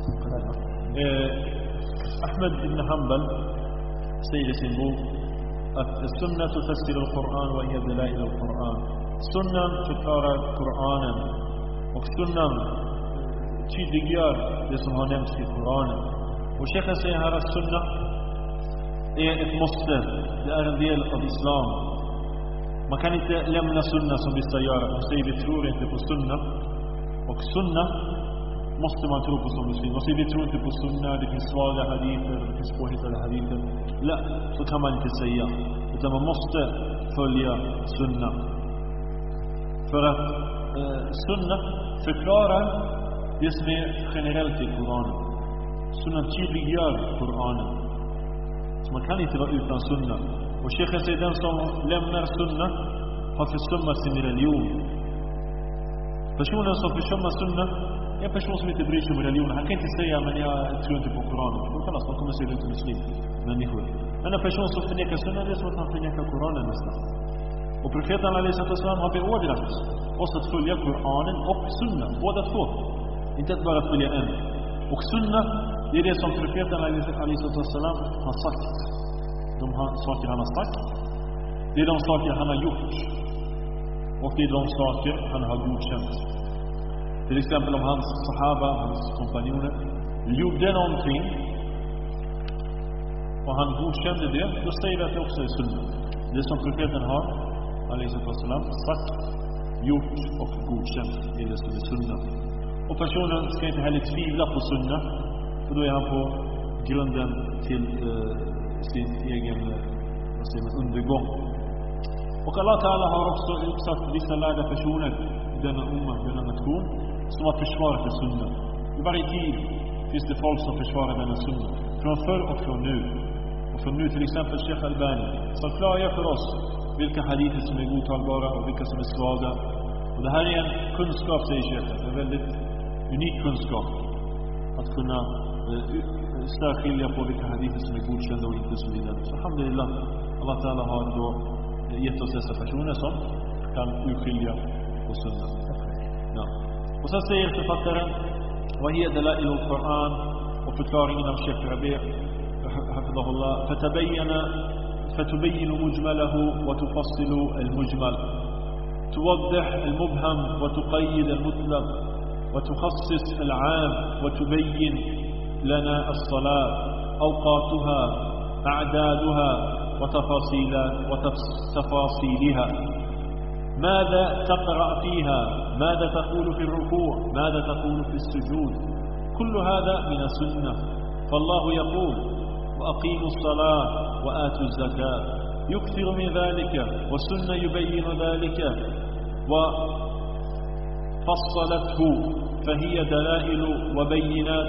أحمد بن حنبل سيد سنبوك السنة تفسر القرآن وهي دلائل القرآن. سنة förklarar Koranen och sunnan tydliggör det som har nämnts i Koranen. Och Sheikhen säger här att sunna är ett måste, det är en del av islam. Man kan inte lämna sunna som vissa gör. De säger vi tror inte på sunna. Och sunna måste man tro på som muslim. De säger vi tror inte på sunna. Det finns svaga hadither, det finns påhittade hadither. Nej, så kan man inte säga. Utan man måste följa sunna. För att sunna förklarar det som är generellt i Koranen. Sunna tydliggör Koranen. Så man kan inte vara utan sunna. Och Sheikhen säger den som lämnar sunna har försummat sin religion. Personen som försummar sunna är en person som inte bryr sig om religion. Han kan inte säga men jag tror inte på Koranen. Då kallas man kommer säga inte muslim människor. Men en person som förnekar sunna, det är som att han förnekar Koranen nästan. Och profeten ﷺ har beordrat oss att följa Koranen och sunna, båda två. Inte att bara följa en. Och sunna, det är det som profeten ﷺ har sagt. De saker han har sagt, det är de saker han har gjort. Och det är de saker han har godkänt. Till exempel om hans sahaba, hans kompanjoner gjorde någonting och han godkände det, då säger vi att det också är sunna. Det som profeten har sagt, gjort och godkänt, det är det som är sunna. Och personen ska inte heller tvivla på sunna, för då är han på grunden till sin egen undergång. Och Allah Ta'ala har också utsatt vissa lärda personer i denna denna nation som har försvarat det sunna. I varje tid finns det folk som försvarar denna sunna. Från förr och från nu. Och från nu till exempel Sheikh Albani som klargör för oss vilka hadither som är godtagbara och vilka som är svaga. Och det här är en kunskap, säger Sheikh. Det är en väldigt unik kunskap. Att kunna särskilja på vilka hadither som är godkända och inte så vidare. Så alhamdulillah, Allah Ta'ala har då gett oss dessa personer som kan urskilja på sunna. Ja. Och så säger författaren وهي دلائل القرآن وفكارين الشيخ ربيع حفظه الله فتبين مجمله وتفصل المجمل توضح المبهم وتقيد المطلق وتخصص العام وتبين لنا الصلاة أوقاتها أعدادها وتفاصيلها ماذا تقرأ فيها ماذا تقول في الركوع ماذا تقول في السجود كل هذا من السنة فالله يقول وأقيموا الصلاة وآتوا الزكاة يكثر من ذلك والسنة يبين ذلك وفصلته فهي دلائل وبينات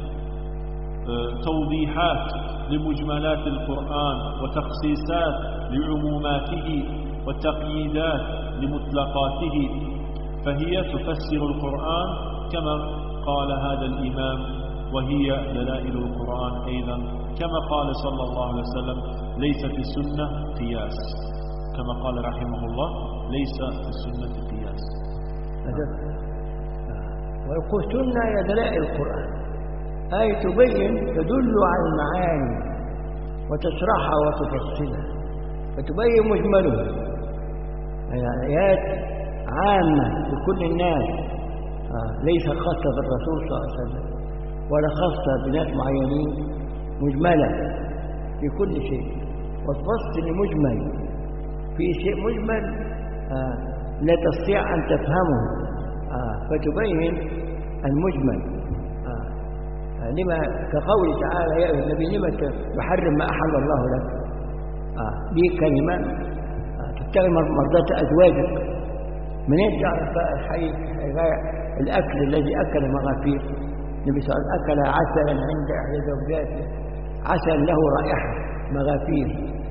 توضيحات لمجملات القرآن وتخصيصات لعموماته وتقييدات لمطلقاته فهي تفسر القرآن كما قال هذا الإمام وهي دلائل القرآن أيضا كما قال صلى الله عليه وسلم ليس في السنة قياس كما قال رحمه الله ليس في السنة قياس. ويقول سنة هي دلائل القرآن أي تبين تدل على المعاني وتشرحها وتفصلها فتبين مجمله آيات عامة لكل الناس ليس خاصة بالرسول صلى الله عليه وسلم ولا خاصة بناس معينين مجملة في كل شيء وتفصل مجمل في شيء مجمل لا تستطيع أن تفهمه فتبين المجمل لما كقوله تعالى يا أيها النبي لما تحرم ما أحل الله لك دي كلمة تبتغي مرضات أزواجك منين تعرف الأكل الذي أكل مغافير النبي صلى الله عليه وسلم أكل عسلا عند أحد زوجاته عسل له رائحة مغافير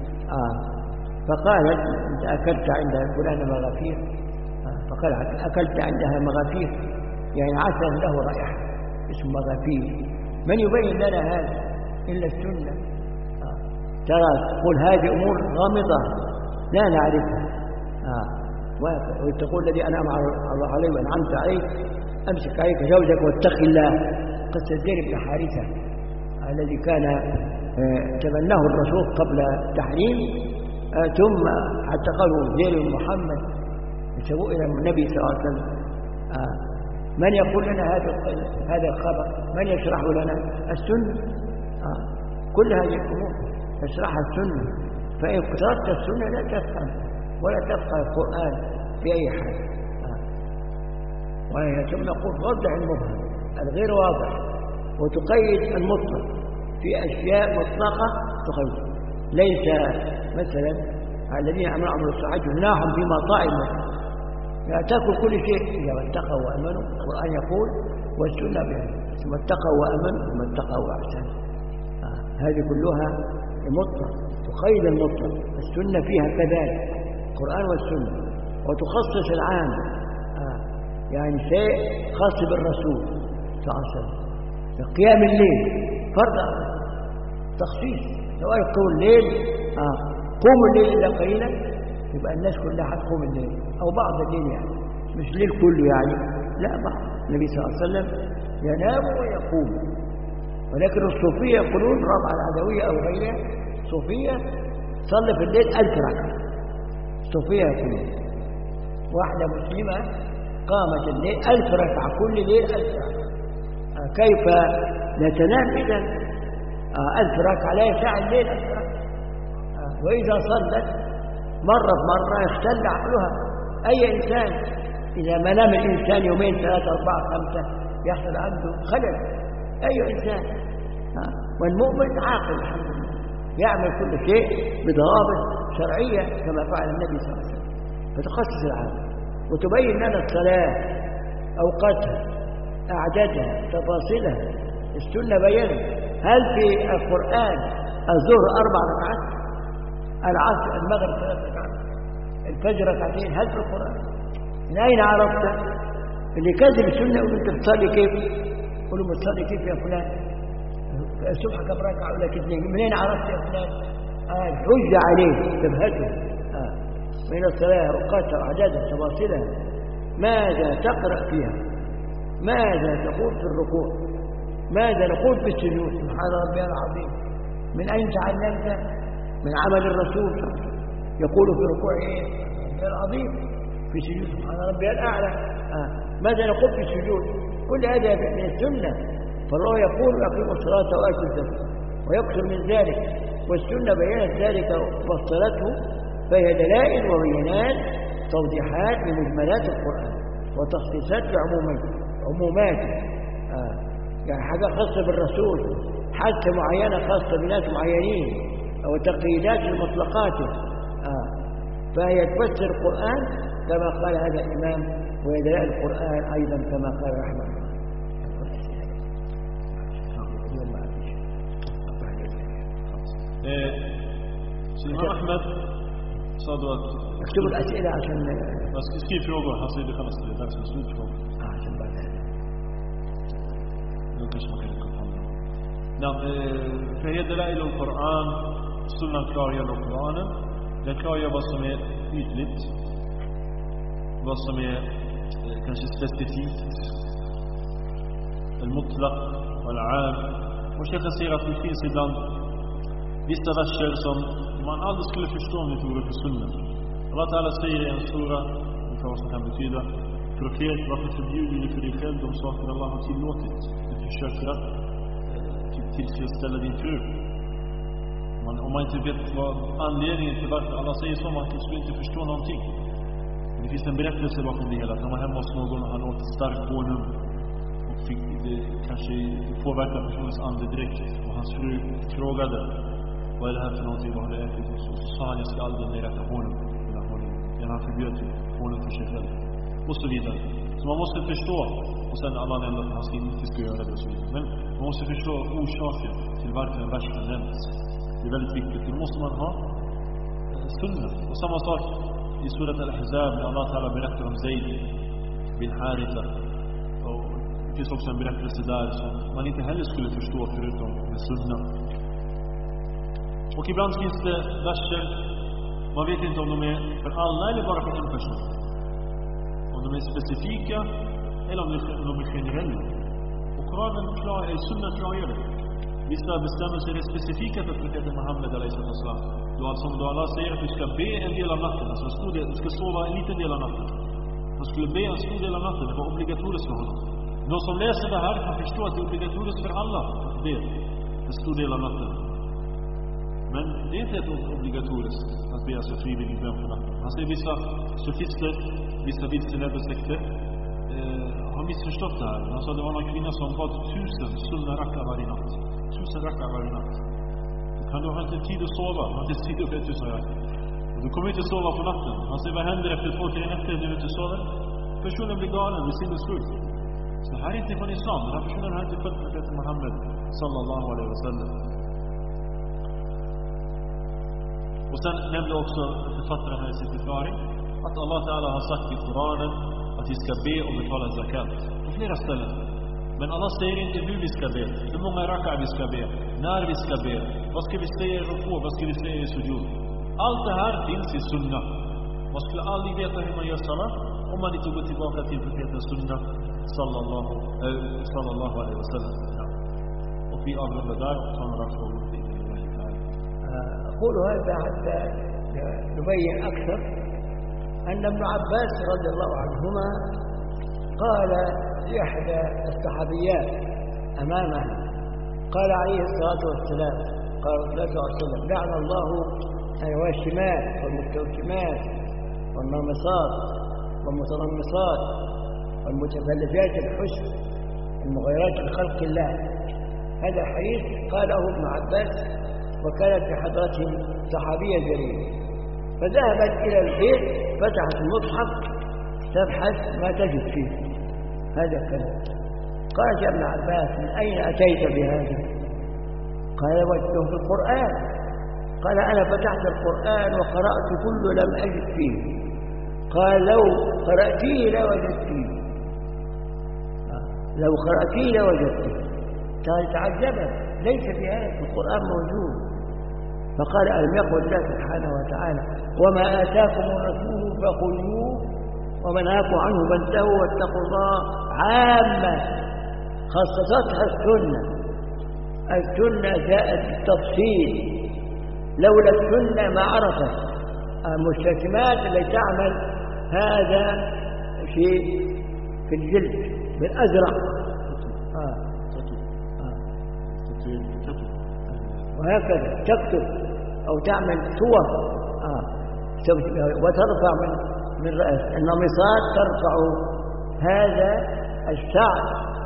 فقالت أنت أكلت عند فلان مغافير فقال أكلت عندها مغافير يعني عسل له رائحة اسم مغافير من يبين لنا هذا إلا السنة ترى تقول هذه أمور غامضة لا نعرفها وتقول الذي أنعم الله عليه وأنعمت عليه أمسك عليك زوجك واتق الله قصة زيد بن حارثة الذي كان تبناه الرسول قبل التحريم ثم حتى قالوا زيد بن محمد يسووا إلى النبي صلى الله عليه وسلم من يقول لنا هذا الخبر من يشرح لنا السنة كل هذه الأمور تشرحها السنة فإن تركت السنة لا تفهم ولا تبقى القرآن في أي حال. ثم نقول وضع المبهم الغير واضح وتقيد المطلق في أشياء مطلقة تقيد. ليس مثلا الذين عملوا الصحاج جناحهم فيما طائم لا تأكل كل شيء إذا اتقوا وأمنوا. القرآن يقول والسنة بها ثم اتقوا وأمنوا ثم اتقوا وأحسنوا. هذه كلها مطلق تقيد المطلق. السنة فيها كذلك القرآن والسنة. وتخصص العام يعني شيء خاص بالرسول صلى الله عليه وسلم. قيام الليل فرض تخصيص. لو يقول الليل قوموا الليل إلا قليلا يبقى الناس كلها هتقوم الليل أو بعض الليل يعني مش الليل كله يعني لا بعض. النبي صلى الله عليه وسلم ينام ويقوم. ولكن الصوفية يقولون رابعة العدوية أو غيرها صوفية صلي في الليل 1000 ركعة. الصوفية يقولون واحدة مسلمة قامت الليل 1000 ركعة كل ليل 1000 ركعة. كيف نتنام إذا 1000 ركعة لا يسع الليل 1000 ركعة. وإذا صلت مرة بمرة يختل عقلها. أي إنسان إذا ما نام الإنسان 2 3 4 5 يحصل عنده خلل. أي إنسان والمؤمن عاقل الحمد لله يعمل كل شيء بضوابط شرعية كما فعل النبي صلى الله عليه وسلم. فتخصص العالم وتبين لنا الصلاة أوقاتها أعدادها تفاصيلها. السنة بينها. هل في القرآن الظهر 4 ركعات العصر المغرب 3 ركعات الفجر 2 ركعتين؟ هل في القرآن؟ من أين عرفت؟ اللي كذب السنة يقول أنت بتصلي كيف؟ يقولوا بتصلي كيف يا فلان؟ الصبح كم ركعة ولا 2؟ منين عرفت يا فلان؟ حجة عليه تبهته. من الصلاة أوقاتها وأعدادها تفاصيلها. ماذا تقرأ فيها؟ ماذا تقول في الركوع؟ ماذا نقول في السجود؟ سبحان ربي العظيم. من أين تعلمت؟ من عمل الرسول يقول في ركوعه ربي العظيم في سجود سبحان ربي الأعلى. ماذا نقول في السجود؟ كل هذا من السنة. فالله يقول أقيموا الصلاة وآتوا الزكاة ويكثر من ذلك. والسنة بينت ذلك وفصلته فهي دلائل وبينات توضيحات لمجملات القرآن وتخصيصات لعموماته. يعني حاجة خاصة بالرسول حادثة معينة خاصة بناس معينين أو تقييدات لمطلقاته. فهي تفسر القرآن كما قال هذا الإمام وهي دلائل القرآن أيضا كما قال رحمه الله. سيدنا أحمد صادوات اكتبوا الأسئلة عشان بس كيف frågor han säger det kallas det där som slutfråga. عشان بعد هذا kanske man kan komma. فهي دلائل القرآن. السنة klargör القرآن. Den klargör vad som är ytligt, vad som är kanske specifikt, المطلق والعام. Och Sheikh säger att det finns ibland vissa verser som man aldrig skulle förstå om det vore för sunna. Allah Ta'ala säger i en sura, vad som kan betyda profet, varför förbjuder ni för dig själv de saker Allah har tillåtit? Du försöker att tillfredsställa din fru. Om man inte vet vad anledningen till varför Allah säger så, man skulle inte förstå någonting. Men det finns en berättelse bakom det hela. Att han var hemma hos någon och han åt stark honung och fick det kanske påverka personens andedräkt. Och hans fru frågade: vad är det här för någonting, vad har du ätit? Och så sa han: jag ska aldrig mer äta honung. Men han förbjöd honung för sig själv. Och så vidare. Så man måste förstå. Och sen alla nämnde att han inte ska göra det och så vidare. Men man måste förstå orsaken till varför en vers kan nämnas. Det är väldigt viktigt. Då måste man ha sunna. Och samma sak i surat Al-Ahzab när Allah Ta'ala berättar om Zayd bin Haritha. Och det finns också en berättelse där som man inte heller skulle förstå förutom med sunna. Och ibland finns det verser, man vet inte om de är för alla eller bara för en person. Om de är specifika eller om de är generella. Och Koranen sunna klargör det. Vissa bestämmelser är specifika för profeten Muhammed a.s.w. Då Allah säger att du ska be en del av natten, alltså du ska sova en liten del av natten. Han skulle be en stor del av natten, det var obligatoriskt för honom. De som läser det här kan förstå att det är obligatoriskt för alla att be en stor del av natten. Men det är inte ett obligatoriskt att be alltså frivillig bön på natten. Han säger vissa sofister, vissa vilseledda sekter har missförstått det här. Han sa det var någon kvinna som bad 1000 sunna rackar varje natt. 1000 rackar varje natt. Då kan du ha inte tid att sova. Du har inte tid att be 1000 rackar. Och du kommer inte sova på natten. Han säger vad händer efter 2-3 nätter när du inte sover? Personen blir galen, blir sinnessjuk. Så det här är inte från islam. Den här personen har inte fått profeten Muhammed sallallahu alaihi wasallam. Och sen nämnde också författaren här i sin förklaring att Allah Ta'ala har sagt i Koranen att vi ska be och betala zakat på flera ställen. Men Allah säger inte hur vi ska be, hur många rakar vi ska be, när vi ska be, vad ska vi säga i ruku, vad ska vi säga i sujud. Allt det här finns i sunna. Man skulle aldrig veta hur man gör salat om man inte går tillbaka till profetens sunna sallallahu alaihi wasallam. Ja. Och vi avrundar där och tar några frågor till أقول هذا حتى نبين أكثر أن ابن عباس رضي الله عنهما قال لإحدى الصحابيات أمامه قال عليه الصلاة والسلام قال صلى الله عليه وسلم لعن الله الواشمات والمستوشمات والنامصات والمتنمصات والمتفلجات الحسن المغيرات لخلق الله. هذا حديث قاله ابن عباس وكانت في حضرتهم صحابية جليلة، فذهبت إلى البيت فتحت المصحف تبحث ما تجد فيه هذا الكلام. قالت يا ابن عباس من أين أتيت بهذا؟ قال وجدته في القرآن. قال أنا فتحت القرآن وقرأت كله لم أجد فيه. قال لو قرأتيه لوجدتيه، لو قرأتيه لوجدتيه. قال تعجبت ليس في هذا في القرآن موجود. فقال ألم يقل الله سبحانه وتعالى وما آتاكم الرسول فخذوه وما نهاكم عنه فانتهوا واتقوا الله. عامة خصصتها السنة. السنة جاءت بالتفصيل، لولا السنة ما عرفت المستلزمات التي تعمل هذا شيء في الجلد بالأزرق وهكذا تكتب أو تعمل صور وترفع من رأس النمصات، ترفع هذا الشعر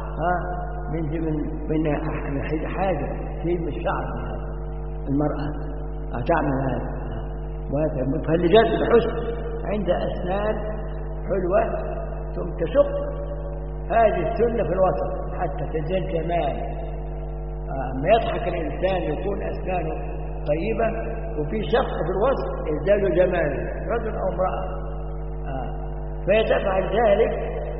من حاجة شيء من الشعر المرأة تعمل هذا. وهكذا متفلجات الحسن عند أسنان حلوة ثم تشق هذه السنة في الوسط حتى تزيد جمال. ما يضحك الإنسان يكون أسنانه طيبة وفي شق في الوسط يزداد جماله رجل أو امرأة. فيتفعل ذلك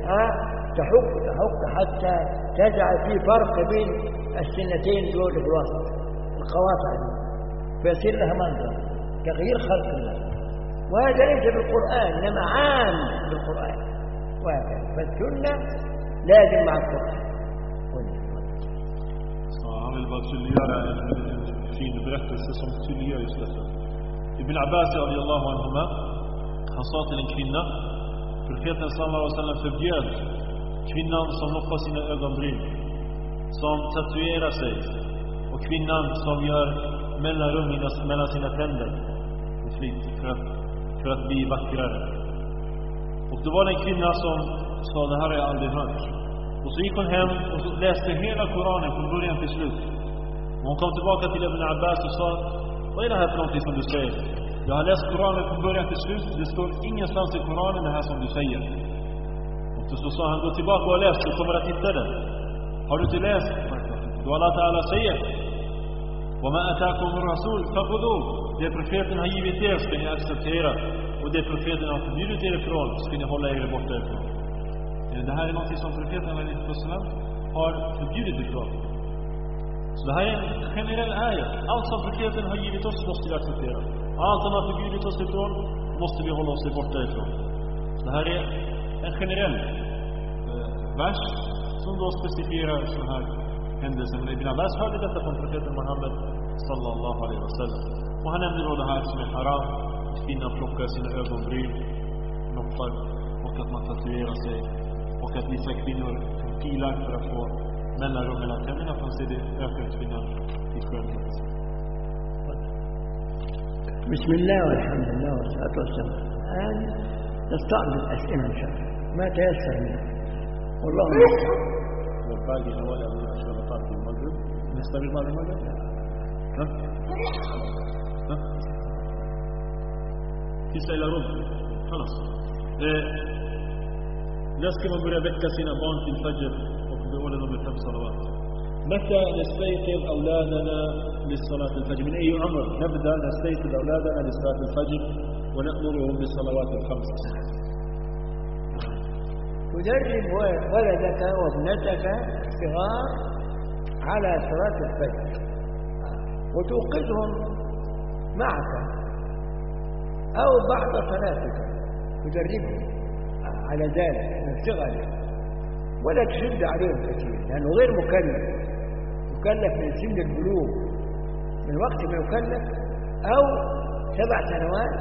تحك حتى تجعل في فرق بين السنتين دول في الوسط القواطع دي، فيصير لها منظر تغيير خلق الله. وهذا ليس بالقرآن إنما عام بالقرآن. وهكذا فالسنة لازم مع القرآن. Han vill bara tydliggöra en fin berättelse som tydliggör just detta. Ibn Abbas radiyallahu anhuma, han sa till en kvinna, profeten sallallahu alaihi wasallam förbjöd kvinnan som loppar sina ögonbryn, som tatuerar sig, och kvinnan som gör mellanrum mellan sina tänder för att bli vackrare. Och då var det en kvinna som sa det här har jag aldrig hört. Och så gick hon hem och så läste hela Koranen från början till slut. Och hon kom tillbaka till Ibn Abbas och sa, vad är det här för någonting som du säger? Jag har läst Koranen från början till slut. Det står ingenstans i Koranen det här som du säger. Och så sa han, gå tillbaka och läs, du kommer att hitta det. Har du inte läst? Då Allah Ta'ala säger, وَمَا أَتَاكُمُ الرَّسُولُ فَخُذُوهُ. Det profeten har givit er ska ni acceptera. Och det profeten har förbjudit er ifrån ska ni hålla er borta ifrån. Det här är något som profeten har förbjudit ifrån. Så det här är en generell ayah. Allt som profeten har givit oss måste vi acceptera. Allt som har förbjudit oss ifrån måste vi hålla oss borta ifrån. Så det här är en generell vers som då specifierar sådana här händelser. Men Ibn Abbas hörde detta från profeten Muhammed sallallahu alaihi wasallam. Och han nämnde då det här som är haram. Kvinnan plockar sina ögonbryn, knoppar, och att man tatuerar sig. Och att vissa kvinnor filar för att få mellanrum mellan tänderna för att se det ökar kvinnan i skönhet. بسم الله والحمد لله والصلاة والسلام. الآن نستعمل الأسئلة إن شاء الله ما تيسر منه والله المستعان. والباقي هو اللي أشغل طاقة المغرب نستمر مع المغرب. Kissa eller rum. خلاص. När ska man börja väcka sina barn till fajr och beordra dem med 5 salawat? متى نستيقظ أولادنا للصلاة الفجر؟ من أي عمر نبدأ نستيقظ أولادنا لصلاة الفجر ونأمرهم بالصلوات الخمس؟ تدرب ولدك وابنتك الصغار على صلاة الفجر وتوقظهم معك أو بعد صلاتك، تدربهم على ذلك من الصغر، ولا تشد عليهم كثير لأنه غير مكلف من سن البلوغ، من وقت ما يكلف أو 7 سنوات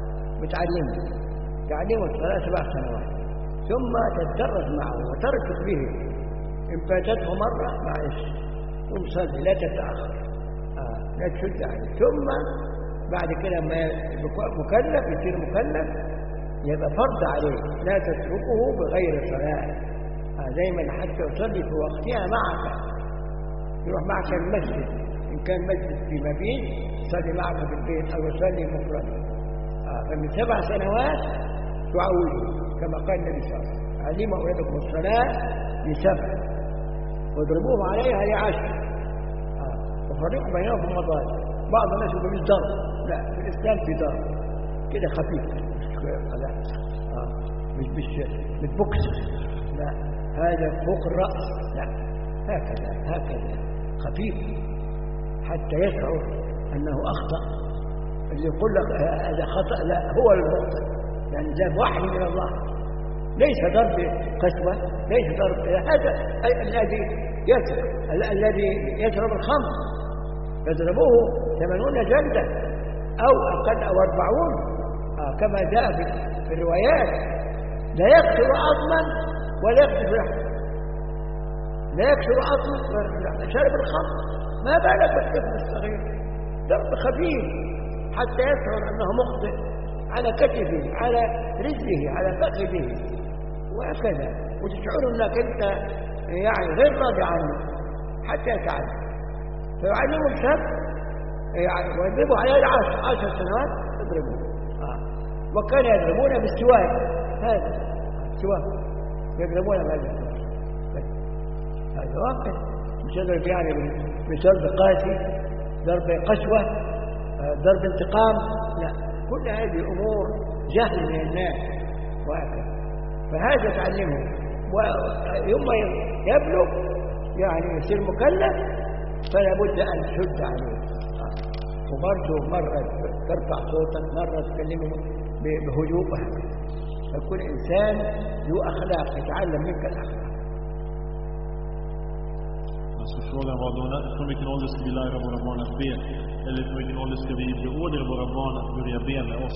تعلمه الصلاة 7 سنوات، ثم تتدرج معه وترفق به. إن فاتته مرة معلش ومصلي، لا تتأخر، لا تشد عليه. ثم بعد كده ما يصير مكلف يبقى فرض عليه، لا تتركه بغير صلاة، دايما حتى يصلي في وقتها معك، يروح معك المسجد، إن كان مسجد فيما فيه يصلي معك في البيت أو يصلي مفردا. فمن 7 سنوات تعوده كما قال النبي صلى الله عليه وسلم: علموا أولادكم الصلاة ل7 واضربوهم عليها ل10 وفرقوا بينهم في المضاجع. بعض الناس يقول مش ضرب، لا، في الإسلام في ضرب كده خفيف، مش بوكس، لا، هذا فوق الرأس، لا، هكذا خفيف حتى يشعر أنه أخطأ. اللي يقول لك هذا خطأ، لا، هو المخطئ، يعني ده وحي من الله، ليس ضرب قسوة، ليس ضرب. هذا الذي يشرب الخمر فاضربوه 80 جلدة أو أقل أو 40، كما جاء في الروايات. لا يكسر عظما ولا يكسر لحما، لا يكسر عظما ولا يكسر لحما، شرب الخمر، ما بالك بالطفل الصغير؟ ضرب خفيف حتى يشعر أنه مخطئ على كتفه، على رجله، على فخذه، وهكذا، وتشعر أنك أنت يعني غير راضي عنه حتى يتعلم. فيعلمه الشاب ويضربوا عليه 10 سنوات يضربوه. وكان يضربون بالسواك، هذا السواك يضربون بهذا السواك، هذا واقع، مش يضرب يعني بضرب قاسي، ضرب قسوة، ضرب انتقام، لا، كل هذه أمور جهل من الناس وهكذا. فهذا تعلمه، ويوم يبلغ يعني يصير مكلف فلا بد أن تشد عليه، وبرضه مرة ترفع صوتك، مرة تكلمه بهدوء، وهكذا. فكل إنسان ذو أخلاق، يتعلم منك الأخلاق. Så frågan var då, från vilken ålder ska vi lära våra barn att be? Eller från vilken ålder ska vi beordra våra barn att börja be med oss?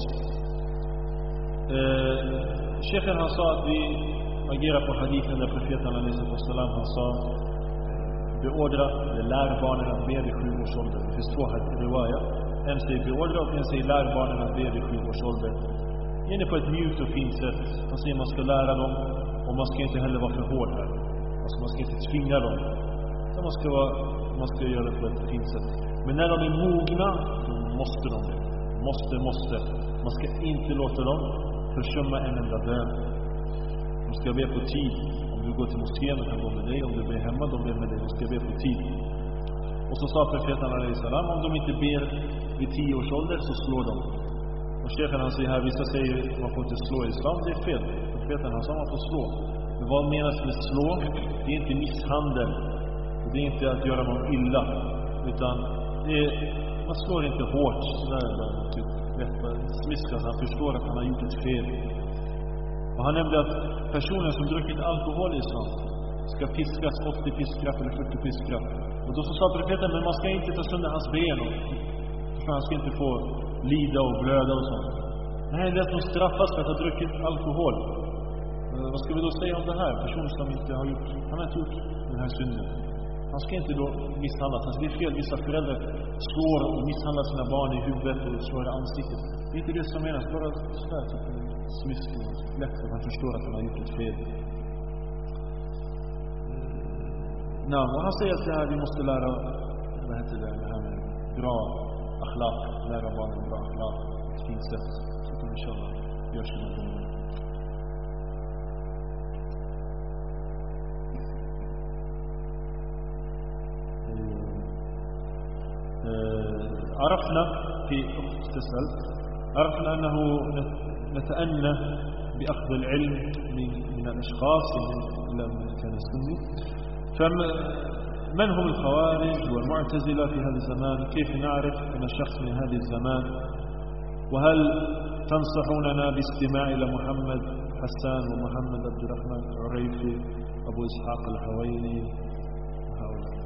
Sheikhen han sa att vi agerar på hadithen där profeten Al-Islam han sa: beordra eller lär barnen att be vid 7 års ålder. Det finns 2 riwaya. En säger beordra och en säger lär barnen att be vid 7 års ålder. Gärna på ett mjukt och fint sätt. Han säger man ska lära dem, och man ska inte heller vara för hård här. Alltså man ska inte tvinga dem. Så man ska göra det på ett fint sätt. Men när de är mogna, då måste de det. Måste. Man ska inte låta dem försumma en enda bön. De ska be på tid. Om du går till moskén, de kan gå med dig. Om du ber hemma, de ber med dig. De ska be på tid. Och så sa profeten Al-Islam, om de inte ber vid 10 års ålder så slår de. Och chefen han säger här, vissa säger man får inte slå i islam, det är fel. Profeten han sa man får slå. Men vad menas med slå? Det är inte misshandel. Det är inte att göra någon illa. Utan man slår inte hårt sådär, typ smiskas, han förstår att han har gjort ett fel. Och han nämnde att personer som druckit alkohol i islam ska piskas 80 piskrapp eller 40 piskrapp. Och då så sa profeten, men man ska inte ta sönder hans ben, för han ska inte få lida och blöda och sånt. Nej, det är att de straffas för att ha druckit alkohol. Vad ska vi då säga om det här? Personer som inte har gjort, han har inte gjort den här synden. han ska inte då misshandlas. Alltså det är fel, vissa föräldrar slår och misshandlar sina barn i huvudet och slår i ansiktet. Det är inte det som menas, bara sådär typ en smiskning, lätt att han förstår att han har gjort ett fel. Och han säger att det här, vi måste lära, vad heter det här med bra akhlaq, lära barnen bra akhlaq, ett fint sätt, så att de inshallah gör sina barn. عرفنا في تسأل عرفنا أنه نتأنى بأخذ العلم من الأشخاص إلا من كان السني. فمن هم الخوارج والمعتزلة في هذا الزمان؟ كيف نعرف أن الشخص من هذا الزمان؟ وهل تنصحوننا باستماع إلى محمد حسان ومحمد عبد الرحمن العريفي أبو إسحاق الحويني وهؤلاء؟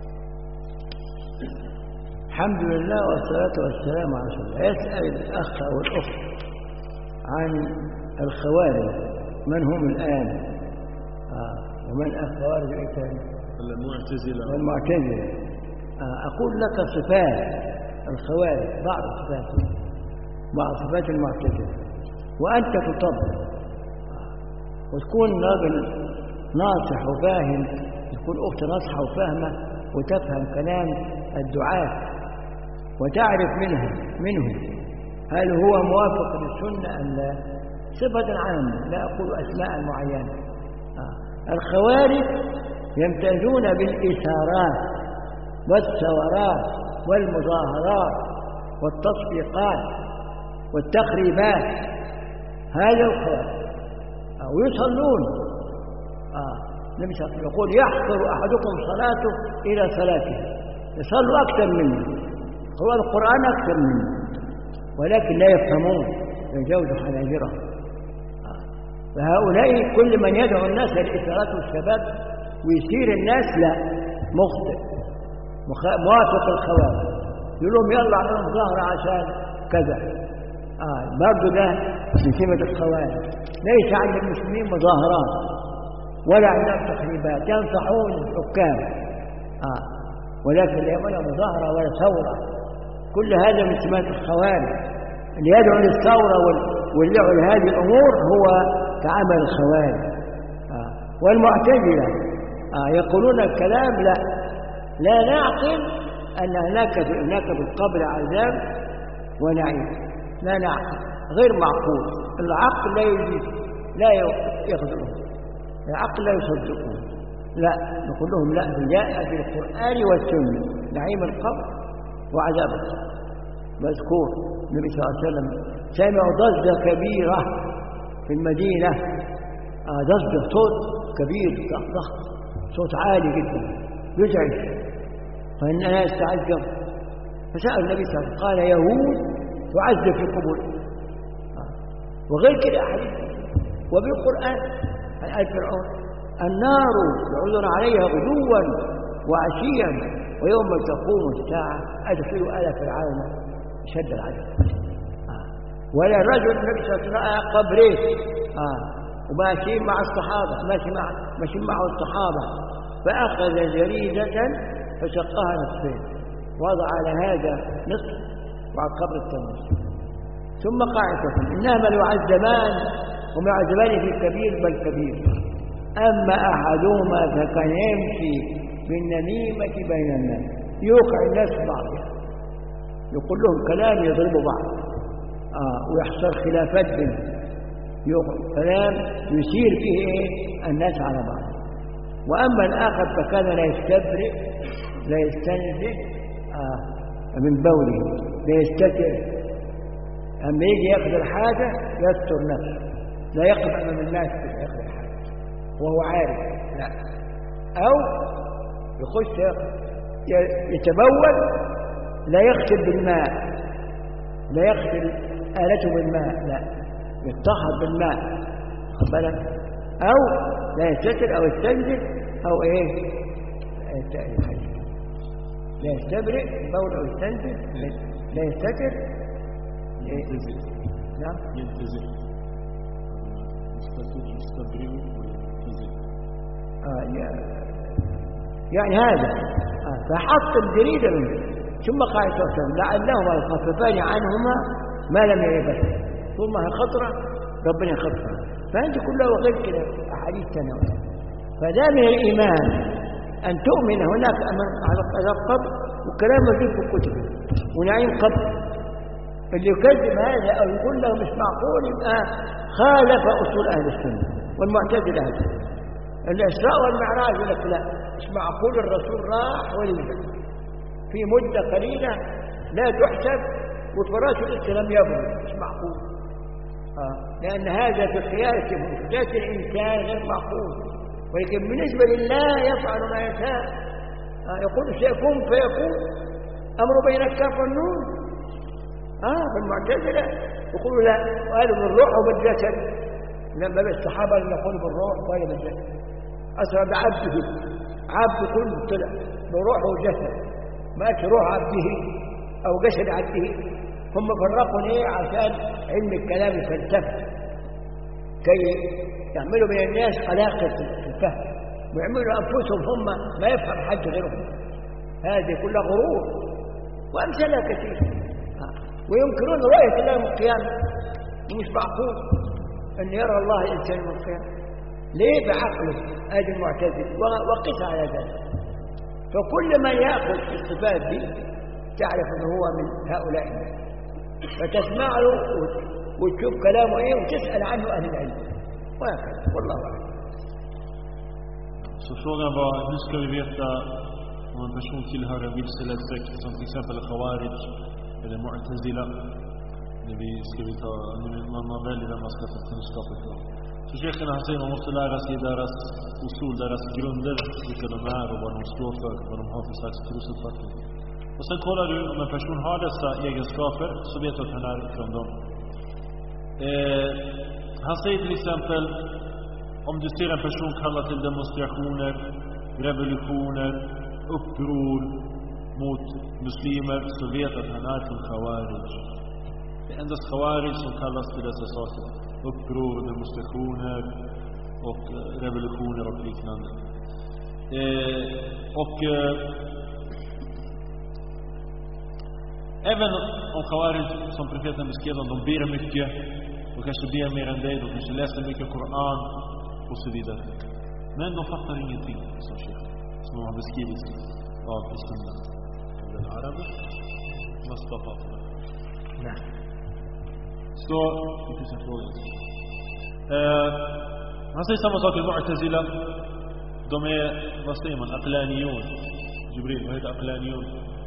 الحمد لله والصلاة والسلام على رسول الله. يسأل الأخ أو الأخت عن الخوارج، من هم الآن؟ ومن الخوارج الثاني؟ المعتزلة. أقول لك صفات الخوارج، بعض صفات المعتزلة، وأنت تطبق وتكون راجل ناصح وفاهم، تكون أخت ناصحة وفاهمة وتفهم كلام الدعاة وتعرف منه هل هو موافق للسنة أم لا. صفة عامة، لا أقول أسماء معينة. الخوارج يمتازون بالإثارات والثورات والمظاهرات والتصفيقات والتخريبات، هذا الخوارج. ويصلون، النبي صلى الله عليه وسلم يقول يحقر أحدكم صلاته إلى صلاته، يصلوا أكثر منه، هو القرآن أكثر منه، ولكن لا يفهمون، يجاوزوا حناجرهم. فهؤلاء كل من يدعو الناس للإثارات والشباب ويثير الناس لا، مخطئ، موافق الخوارج. يقول لهم يلا اعملوا مظاهرة عشان كذا، برضو ده من سمة الخوارج. ليس عند المسلمين مظاهرات ولا عندهم تخريبات، ينصحون الحكام، ولكن لا يعملوا مظاهرة ولا ثورة. كل هذا من سمات الخوارج. اللي يدعو للثورة واليدعو لهذه الأمور هو كعمل الخوارج. والمعتزلة يقولون الكلام لا نعقل أن هناك بالقبر عذاب ونعيم، لا نعقل، غير معقول. العقل لا يخذله، العقل لا يصدقون. لا، نقول لهم لا، جاء في القرآن والسنة نعيم القبر وعذاب القبر مذكور. النبي صلى الله عليه وسلم سمعوا ضجة كبيرة في المدينة، ضجة، صوت كبير ضخم، صوت عالي جدا يزعج، فالناس تعجب، فسأل النبي صلى الله عليه وسلم قال يهود تعذب في القبور، وغير كده أحاديث. وبالقرآن عن آل فرعون النار يعرضون عليها غدوا وعشيا ويوم تقوم الساعة أدخلوا آل فرعون شد العذاب. ولا الرجل النبي صلى الله عليه وسلم قبره وماشيين مع الصحابة، ماشيين معه الصحابة، فأخذ جريدة فشقها نصفين، وضع على هذا نصف وعلى القبر الثاني، ثم قاعدة إنما يعذبان وما يعذبان في الكبير بل كبير، أما أحدهما فكان يمشي بالنميمة بين الناس يوقع الناس بعضها، يقول لهم كلام يضربوا بعض، ويحصل خلافات بينهم، كلام يثير به الناس على بعض. وأما الآخر فكان لا يستبرئ لا يستنزه من بوله، لا يستتر، أما يجي يأخذ الحاجة يستر نفسه، لا يقف أمام الناس كده يأخذ الحاجة وهو عارف، لا، أو يخش يتبول لا يغسل بالماء، لا يغسل آلته بالماء، لا، يتطهر بالماء، خد بالك، أو لا يستتر أو يستنزل أو لا يستبرئ بول أو يستنزل، لا يستتر، نعم، يلتزم، يستبرئ ويلتزم، يعني هذا فحط الجريدة منه. ثم قال صلى الله عليه وسلم لعلهما يخففان عنهما ما لم ييبس. طول ما هي خطرة ربنا يخففها. فأنت كلها وغير كده أحاديث تنوع. فده من الإيمان أن تؤمن هناك على القبر وكلام موجود في الكتب ونعيم قبر. اللي يكذب هذا أو يقول له مش معقول يبقى خالف أصول أهل السنة والمعتزلة هذا. الإسراء والمعراج يقول لك لا مش معقول الرسول راح وليجا في مدة قليلة لا تحسب وفراشه لسه لم يبلغ. مش معقول. لأن هذا في قياس ذات الإنسان غير معقول. ولكن بالنسبة لله يفعل ما يشاء. يقول سيكون فيكون أمر بين الكاف والنون. فالمعتزلة يقولوا لا وقالوا بالروح وبالجسد. لما بالصحابة اللي يقولوا بالروح وقالوا بالجسد أسرى بعبده. عبد كله طلع بروح وجسد ما قالش روح عبده أو جسد عبده. هم فرقوا ليه؟ عشان علم الكلام الفلسفي كي يعملوا من الناس قلاقل في الفهم ويعملوا أنفسهم هم ما يفهم حد غيرهم. هذه كلها غرور وأمثالها كثير. وينكرون رؤية الله يوم القيامة. ومش معقول أن يرى الله الإنسان يوم القيامة. ليه؟ بعقله. هذه المعتزلة وقس على ذلك. فكل من يأخذ الصفات دي تعرف أنه هو من هؤلاء الناس. فتسمع له وتشوف كلامه إيه وتسأل عنه أهل العلم وهكذا. والله أعلم. Så frågan var, hur ska vi veta om en person tillhör en vilseledd sekt som till exempel Khawarij eller Mu'tazila när man väljer vem man ska få kunskap ifrån. Så sheikherna han säger man måste lära sig deras usul, deras grunder, vilka de är och vad de står för, vad de har för slags trosuppfattning. Och sen kollar du om en person har dessa egenskaper så vet du att han är från dem. Han säger till exempel om du ser en person kalla till demonstrationer, revolutioner, uppror mot muslimer så vet att han är från Khawarij. Det är endast Khawarij som kallas till dessa saker. Uppror, demonstrationer och revolutioner och liknande. Även om Khawarij som profeten beskrev dem, de ber mycket, de kanske ber mer än dig, de kanske läser mycket Koran och så vidare. Men de fattar ingenting som har beskrivits av Sunna. Den arabe Mustafa. Nej. Så, det finns en fråga. Han säger samma sak till Mu'tazila. De är, vad säger man, aqlaniyon. Jibril, vad heter aqlaniyon?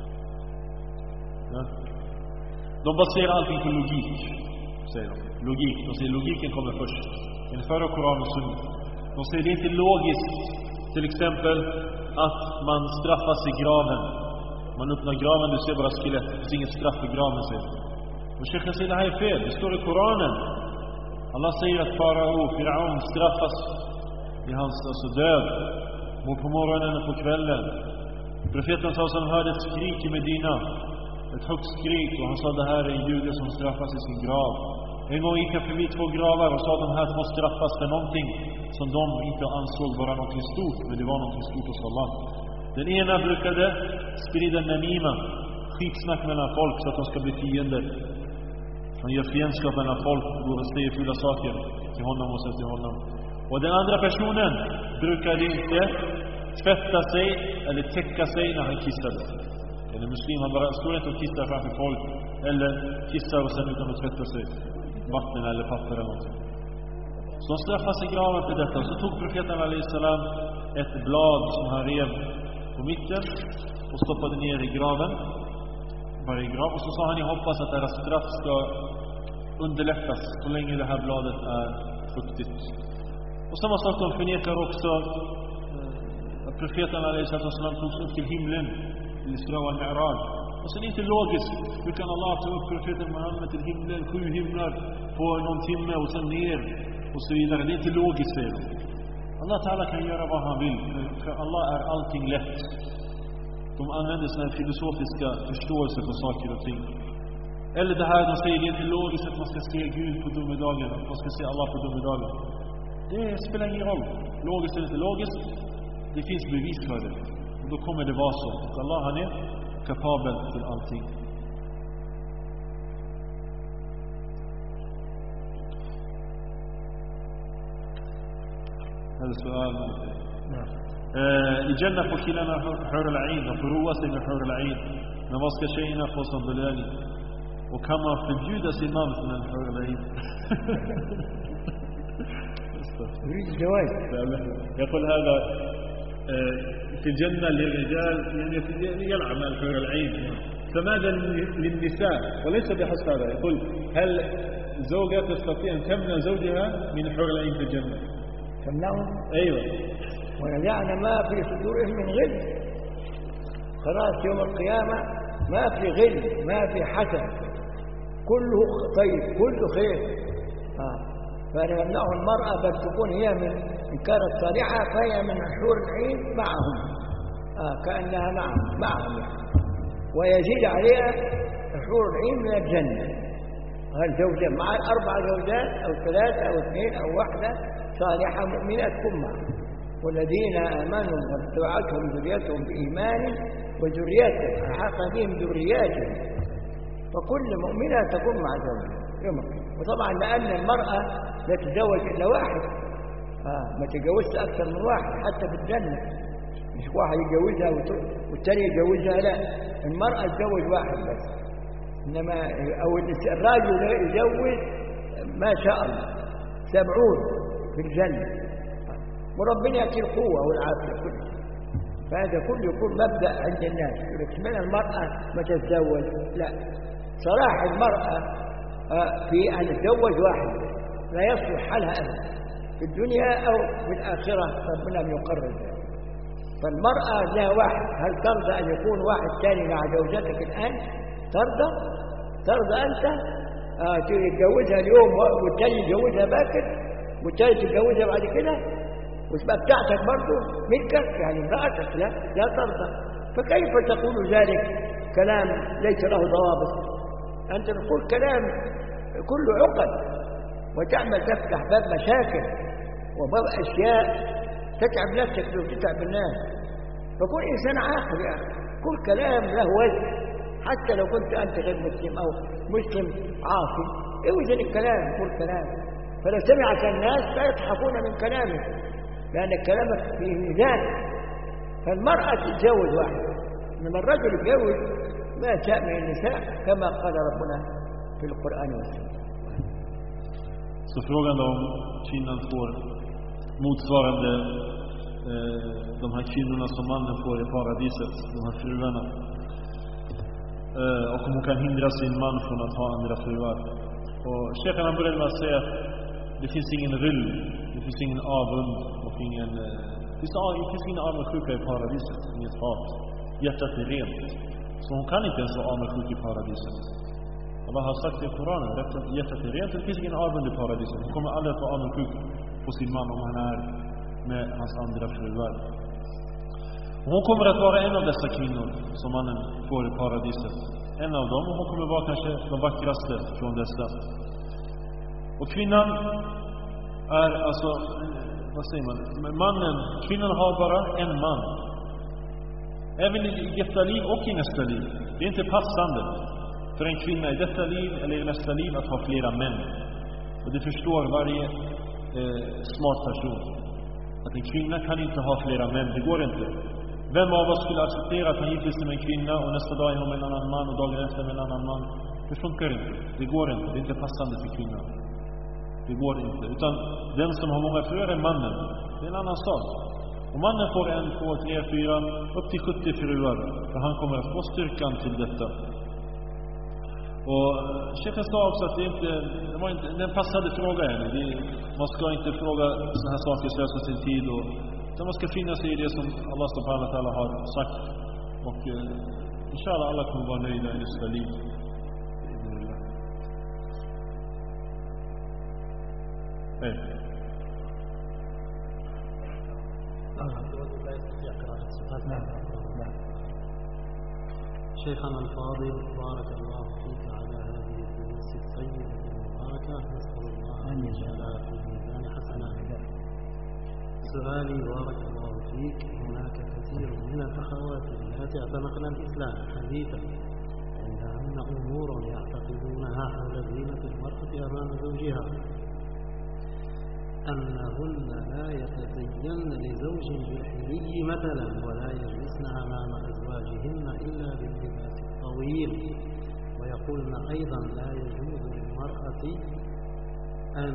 Ja. De baserar allting på logik, säger de. Logik. De säger logiken kommer först. Inför Koran och Sunna. De säger det är inte logiskt, till exempel, att man straffas i graven. Man öppnar graven, du ser bara skelett. Det finns inget straff i graven, säger de. Och Sheikhen säger det här är fel. Det står i Koranen. Allah säger att Farao, Firaun straffas i hans död. På morgonen och på kvällen. Profeten sa som hörde ett skrik i Medina. Ett högt skrik. Och han sa det här är en jude som straffas i sin grav. En gång gick han förbi 2 gravar och sa att de här två straffas för någonting som de inte ansåg vara någonting stort. Men det var någonting stort hos Allah. Den ena brukade sprida namima. Skitsnack mellan folk så att de ska bli fiender. Han gör fiendskap mellan folk och går och säger fulla saker till honom och säger till honom. Och den andra personen brukade inte tvätta sig eller täcka sig när han kissade. Eller muslim, han bara står inte och kissar framför folk eller kissar och sen utan att tvätta sig. Vatten eller papper eller något. Så han straffas i graven för detta. Så tog profeten alaihissalam ett blad som han rev på mitten och stoppade ner i graven. Varje grav. Och så sa han, jag hoppas att deras straff ska underlättas så länge det här bladet är fuktigt. Och samma sak de förnekar också att profeten alaihissalam togs upp till himlen i Isra och Mi'raj. Och sen är det inte logiskt. Hur kan Allah ta upp profeten Muhammed till himlen, 7 himlar på någon timme och sen ner och så vidare. Det är inte logiskt, säger de. Allah Ta'ala kan göra vad han vill. För Allah är allting lätt. De använder sådana filosofiska förståelser på saker och ting. Eller det här de säger, det är inte logiskt att man ska se Gud på domedagen, att man ska se Allah på domedagen. Det spelar ingen roll. Logiskt eller inte logiskt, det finns bevis för det. Och då kommer det vara så. Allah, han är kapabel till allting. هذا سؤال. I Jannah får killarna hur al-ain, de får roa sig med hur al-ain. Men vad ska tjejerna få som belöning? Och kan man förbjuda sin man från en hur al-ain? يقول هذا في الجنة للرجال يعني يلعب مع الحور العين، فماذا للنساء؟ وليس بحسب هذا، يقول هل زوجة تستطيع أن تمنع زوجها من حور العين في الجنة؟ تمنعه؟ أيوة. ونزعنا ما في صدورهم من غل، خلاص يوم القيامة ما في غل، ما في حسد، كله طيب، كله خير. فلا يمنعه المرأة بل تكون هي من إن كانت صالحة فهي من حور العين معهم، كأنها معهم يعني. ويزيد عليها حور العين من الجنة. الزوجة مع 4 زوجات أو 3 أو 2 أو 1 صالحة مؤمنة تكون معهم. والذين آمنوا واتبعتهم ذريتهم بإيمان وذريتهم ألحق بهم ذرياتهم، فكل مؤمنة تكون مع زوجها يوم القيامة. وطبعا لأن المرأة لا تتزوج إلا واحد، ما تتجوزش أكثر من واحد حتى في الجنة، مش واحد يتجوزها والتاني يتجوزها، لا، المرأة تتجوز واحد بس. إنما أو الراجل يتجوز ما شاء الله 70 في الجنة، وربنا يأتي القوة والعافية كلها. فهذا كله يكون مبدأ عند الناس، يقول من المرأة ما تتزوج، لا، صراحة المرأة في أن تتزوج واحد لا يصلح حالها أبدا في الدنيا أو في الآخرة، ربنا يقرر ذلك. فالمرأة لها واحد، هل ترضى أن يكون واحد ثاني مع زوجتك الآن؟ ترضى أنت تتجوزها اليوم والثاني يتجوزها باكر والثالث يتجوزها بعد كده وتبقى بتاعتك برضه ملكك يعني امرأتك؟ لا ترضى. فكيف تقول ذلك كلام ليس له ضوابط؟ أنت تقول كلام كله عقد، وتعمل تفتح باب مشاكل وباب أشياء تتعب نفسك وتتعب الناس. فكن إنسان عاقل يا أخي، كل كلام له وزن، حتى لو كنت أنت غير مسلم أو مسلم عاصي، اوزن الكلام، كل كلام. فلو سمعك الناس لا يضحكون من كلامك، لأن كلامك فيه ميزان. فالمرأة تتزوج واحد، إنما الرجل يتزوج ما شاء من النساء كما قال ربنا في القرآن والسنة. Så frågan då om kvinnan får motsvarande de här kvinnorna som mannen får i paradiset, de här fruarna, och om hon kan hindra sin man från att ha andra fruar. Och Sheikhan han började med att säga att det finns ingen rull, det finns ingen avund och det finns ingen avundsjuka i paradiset, inget hat. Hjärtat är rent. Så hon kan inte ens vara avundsjuk i paradiset. Allah har sagt i Koranen, hjärtat är rent, det finns ingen avund i paradiset. Hon kommer aldrig att vara avundsjuk på sin man om han är med hans andra fruar. Hon kommer att vara en av dessa kvinnor som mannen får i paradiset. En av dem, och hon kommer vara kanske de vackraste från dessa. Och kvinnan är alltså, vad säger man? Kvinnan har bara en man. Även i detta liv och i nästa liv. Det är inte passande för en kvinna i detta liv eller i nästa liv att ha flera män. Och det förstår varje smart person. Att en kvinna kan inte ha flera män, det går inte. Vem av oss skulle acceptera att han gifter sig med en kvinna och nästa dag är hon med en annan man och dagen efter med en annan man? Det funkar inte, det går inte, det är inte passande för kvinnan. Det går inte, utan den som har många fruar är mannen. Det är en annan sak. Och mannen får 1, 2, 3, 4 upp till 70 fruar, för han kommer att få styrkan till detta. Och chefen sa också att det var inte en passande fråga än. Man ska inte fråga såna här saker slösa sin tid, utan man ska finna sig i det som Allah subhanahu wa ta'ala har sagt. Och inshallah alla kommer vara nöjda i nästa liv. Hej. شيخنا الفاضل بارك الله فيك على هذه الدروس الطيبة المباركة، نسأل الله أن يجعلها في ميزان حسناتك. سؤالي بارك الله فيك، هناك كثير من الأخوات التي اعتنقن الإسلام حديثا عندهن أمور يعتقدونها حول زينة المرأة أمام زوجها، أنهن لا يتزين لزوج بالحلي مثلا، ولا يجلسن أمام أزواجهن إلا باللباس الطويل، ويقولن أيضا لا يجوز للمرأة أن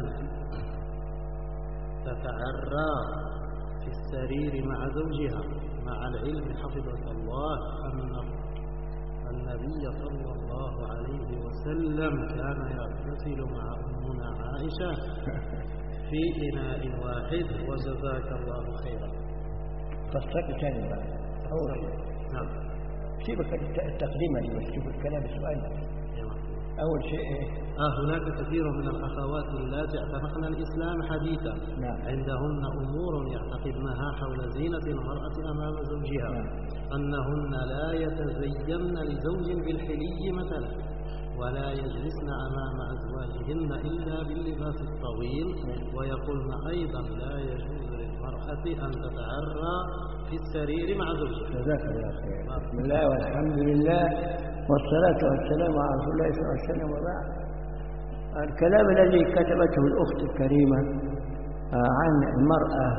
تتعرى في السرير مع زوجها، مع العلم حفظك الله أن النبي صلى الله عليه وسلم كان يغتسل مع أمنا عائشة في إناء واحد، وجزاك الله خيرا. تصدق ثاني بقى أول شيء. نعم. سيبك التقديم اللي بس شوف الكلام السؤال. أول شيء هناك كثير من الأخوات التي اعتنقن الإسلام حديثا، نعم. عندهن أمور يعتقدنها حول زينة المرأة أمام زوجها، نعم. أنهن لا يتزين لزوج بالحلي مثلا، ولا يجلسن أمام أزواجهن إلا باللباس الطويل، ويقولن أيضا لا يجوز للمرأة أن تتعرى في السرير مع زوجها. جزاك الله خير. بسم الله والحمد لله والصلاة والسلام على رسول الله صلى الله عليه وسلم. وبعد، الكلام الذي كتبته الأخت الكريمة عن المرأة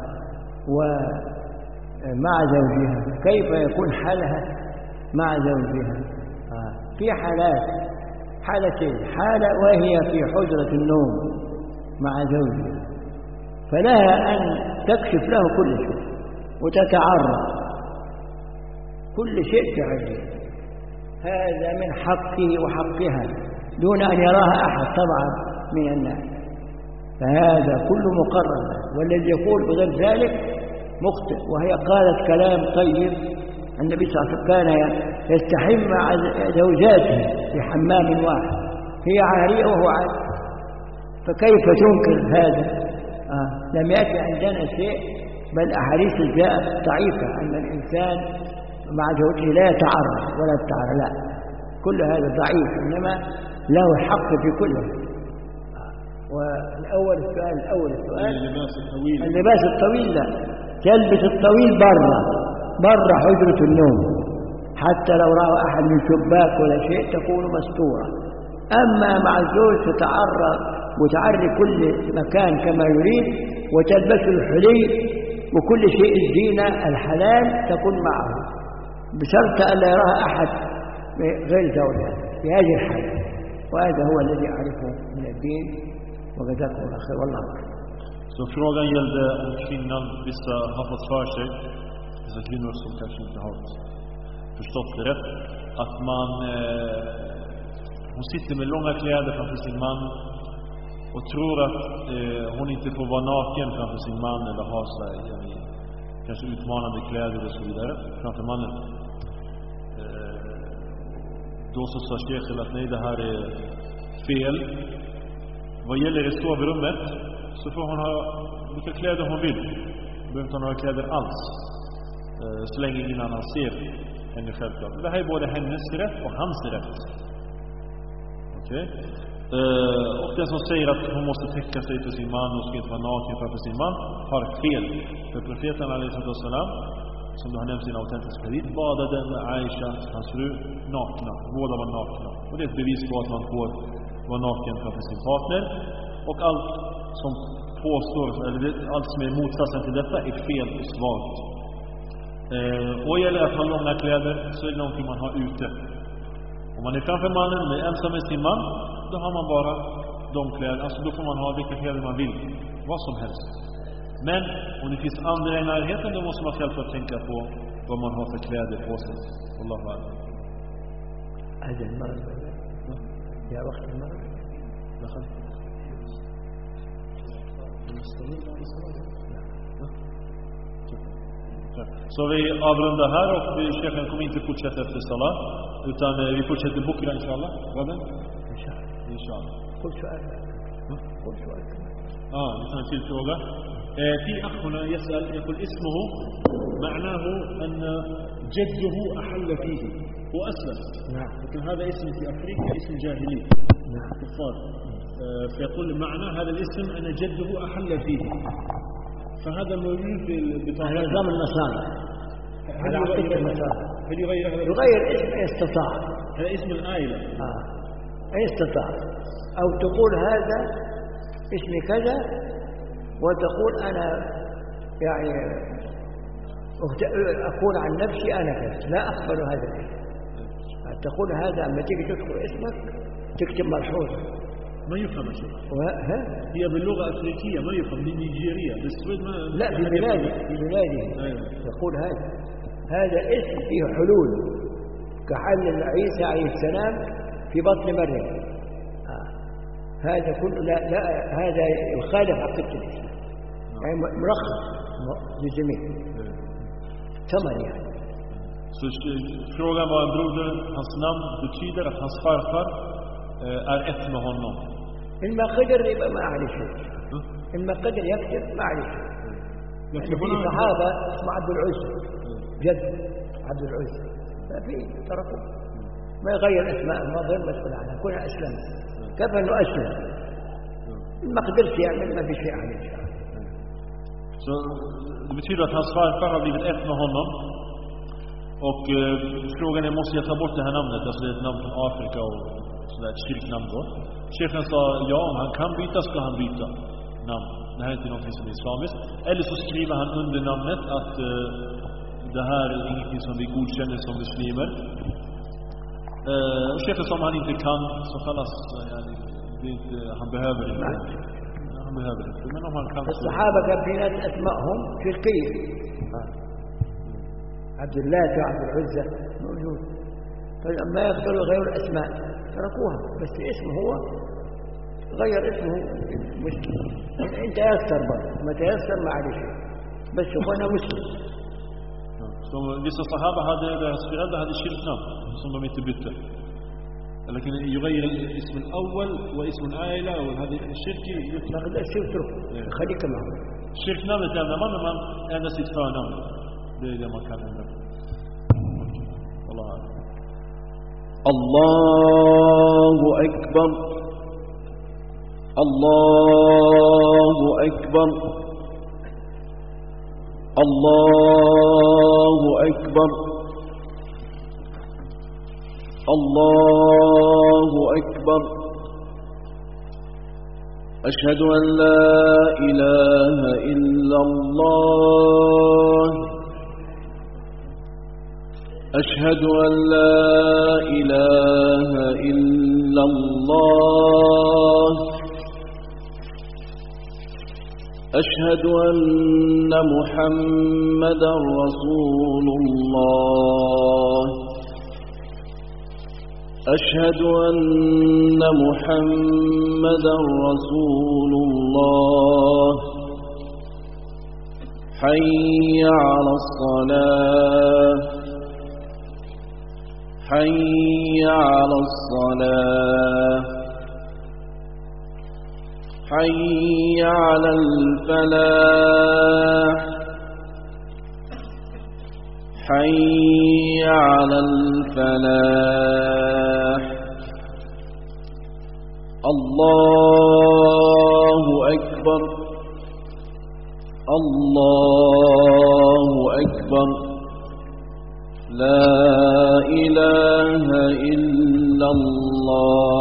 ومع زوجها، كيف يكون حالها مع زوجها؟ في حالتين، حالة وهي في حجرة النوم مع زوجها، فلها أن تكشف له كل شيء وتتعرض كل شيء تعجل، هذا من حقه وحقها دون أن يراها أحد طبعا من الناس، فهذا كله مقرر، والذي يقول بغير ذلك مخطئ. وهي قالت كلام طيب، النبي صلى الله عليه وسلم كان يستحم مع زوجاته في حمام واحد، هي عارية وهو عاري، فكيف تنكر هذا؟ لم يأتي عندنا شيء، بل أحاديث جاءت ضعيفة أن الإنسان مع زوجه لا يتعرض ولا يتعرض، لا، كل هذا ضعيف، إنما له حق في كله. والأول السؤال اللباس الطويل، لا، تلبس الطويل برا حجرة النوم، حتى لو رأى أحد من شباك ولا شيء تكون مستورة. أما مع الزوج تتعرض وتعري كل مكان كما يريد، وتلبس الحلي وكل شيء الزينة الحلال تكون معه، بشرط أن لا يراها أحد غير زوجها في هذه الحالة. وهذا هو الذي أعرفه من الدين، وجزاكم الله خير والله أكبر. Så frågan gällde om kvinnan, vissa har fått för sig, vissa kvinnor som kanske inte har förstått det rätt, att hon sitter med långa kläder framför sin man och tror att hon inte får vara naken framför sin man, eller ha så här, kanske utmanande kläder och så vidare framför mannen. Då så sa Sheikh att nej, det här är fel. Vad gäller i sovrummet så får hon ha vilka kläder hon vill. Behöver inte ha några kläder alls, så länge ingen annan ser henne, självklart. Det här är både hennes rätt och hans rätt. Okej? Och den som säger att hon måste täcka sig för sin man och ska inte vara naken för sin man har fel. För profeten alaihi salam, som du har nämnt i en autentisk hadith, badade med Aisha, hans fru, nakna. Båda var nakna. Och det är ett bevis på att man får vara naken framför sin partner. Och allt som påstår, eller allt som är motsatsen till detta är fel och svagt. Och gäller att ha långa kläder, så är det någonting man har ute. Om man är framför mannen, med ensam med sin man, då har man bara de kläder. Alltså då får man ha vilka kläder man vill, vad som helst. Men om det finns andra i närheten, då måste man självklart tänka på vad man har för kläder på sig. Wallahu a'lam. هذا المرض يا وقت المرض دخل Så vi avrundar här, och Sheikhen kommer inte fortsätta efter salat, utan vi fortsätter bukra inshallah. Vad är det? Inshallah. كل سؤال vi tar en till fråga. في أخ هنا يسأل، يقول اسمه معناه أن جده أحل فيه وأسلم. نعم. لكن هذا اسم في أفريقيا اسم جاهلي. نعم. كفار. فيقول معنى هذا الاسم أن جده أحل فيه، فهذا موجود في البطاقة. على نظام النصارى، على عقيدة النصارى. هل يغير اسم إن استطاع. هذا اسم العائلة. إن استطاع. أو تقول هذا اسمي كذا، وتقول أنا يعني أقول عن نفسي أنا كذا، لا أقبل هذا الاسم. تقول هذا لما تيجي تذكر اسمك تكتب ملحوظة. ما يفهم شيء. هي باللغة الأفريقية ما يفهم، من نيجيريا بالسويد ما. لا، في بلاده أيوة. يقول هذا اسم فيه حلول، كحل عيسى عليه السلام في بطن مريم. هذا كله لا هذا يخالف عقيدة الإسلام. يعني مرخص للجميع. ثمن يعني. Så frågan var en broder, hans namn betyder att hans farfar är ett med honom. إن ما قدر يبقى ما عليه شيء. إن ما قدر يكتب ما عليه شيء. يعني في صحابة اسمه عبد العزة، جد عبد العزة، ما في تركوا ما يغير أسماء، ما غير مسؤول عنها، كنا أسلم كيف أنه أسلم. إن ما قدرت يعمل ما في شيء عليه. Så det betyder att hans farfar har blivit ett med honom. Och frågan är, måste jag ta bort det här namnet? Alltså det är ett namn från Afrika och sådär, ett kyrknamn då. Chefen sa, ja, om han kan byta ska han byta namn. Det här är inte någonting som är islamiskt. Eller så skriver han under namnet att det här är ingenting som vi godkänner som muslimer. Och chefen sa, om han inte kan så kallas det inte, han behöver inte. Han behöver inte. Men om han kan så... الصحابة كان في ناس أسمائهم شركية. عبد الله وعبد العزة موجود، فلما يقدروا يغيروا الأسماء تركوها، بس اسمه هو غير اسمه مسلم. انت يسر برضه، ما تيسر ما عليه شيء، بس هو أنا مسلم. vissa sahaba hade deras föräldrar hade kyrknamn som de inte bytte. لكن يغير اسم الأول واسم العائلة وهذه الشركة ناخذ الشيء وترك خليك معه. Kyrknamnet är när man ändrar sitt förnamn. Det är det man kan ändra. Allahu Akbar. Allahu Akbar. Allahu Akbar. Allahu Akbar. أشهد أن لا إله إلا الله. أشهد أن لا إله إلا الله. أشهد أن محمدا رسول الله. أشهد أن محمدا رسول الله. حي على الصلاة. حي على الصلاة. حي على الفلاح. حي على الفلاح. الله أكبر. الله أكبر. لا إله إلا الله.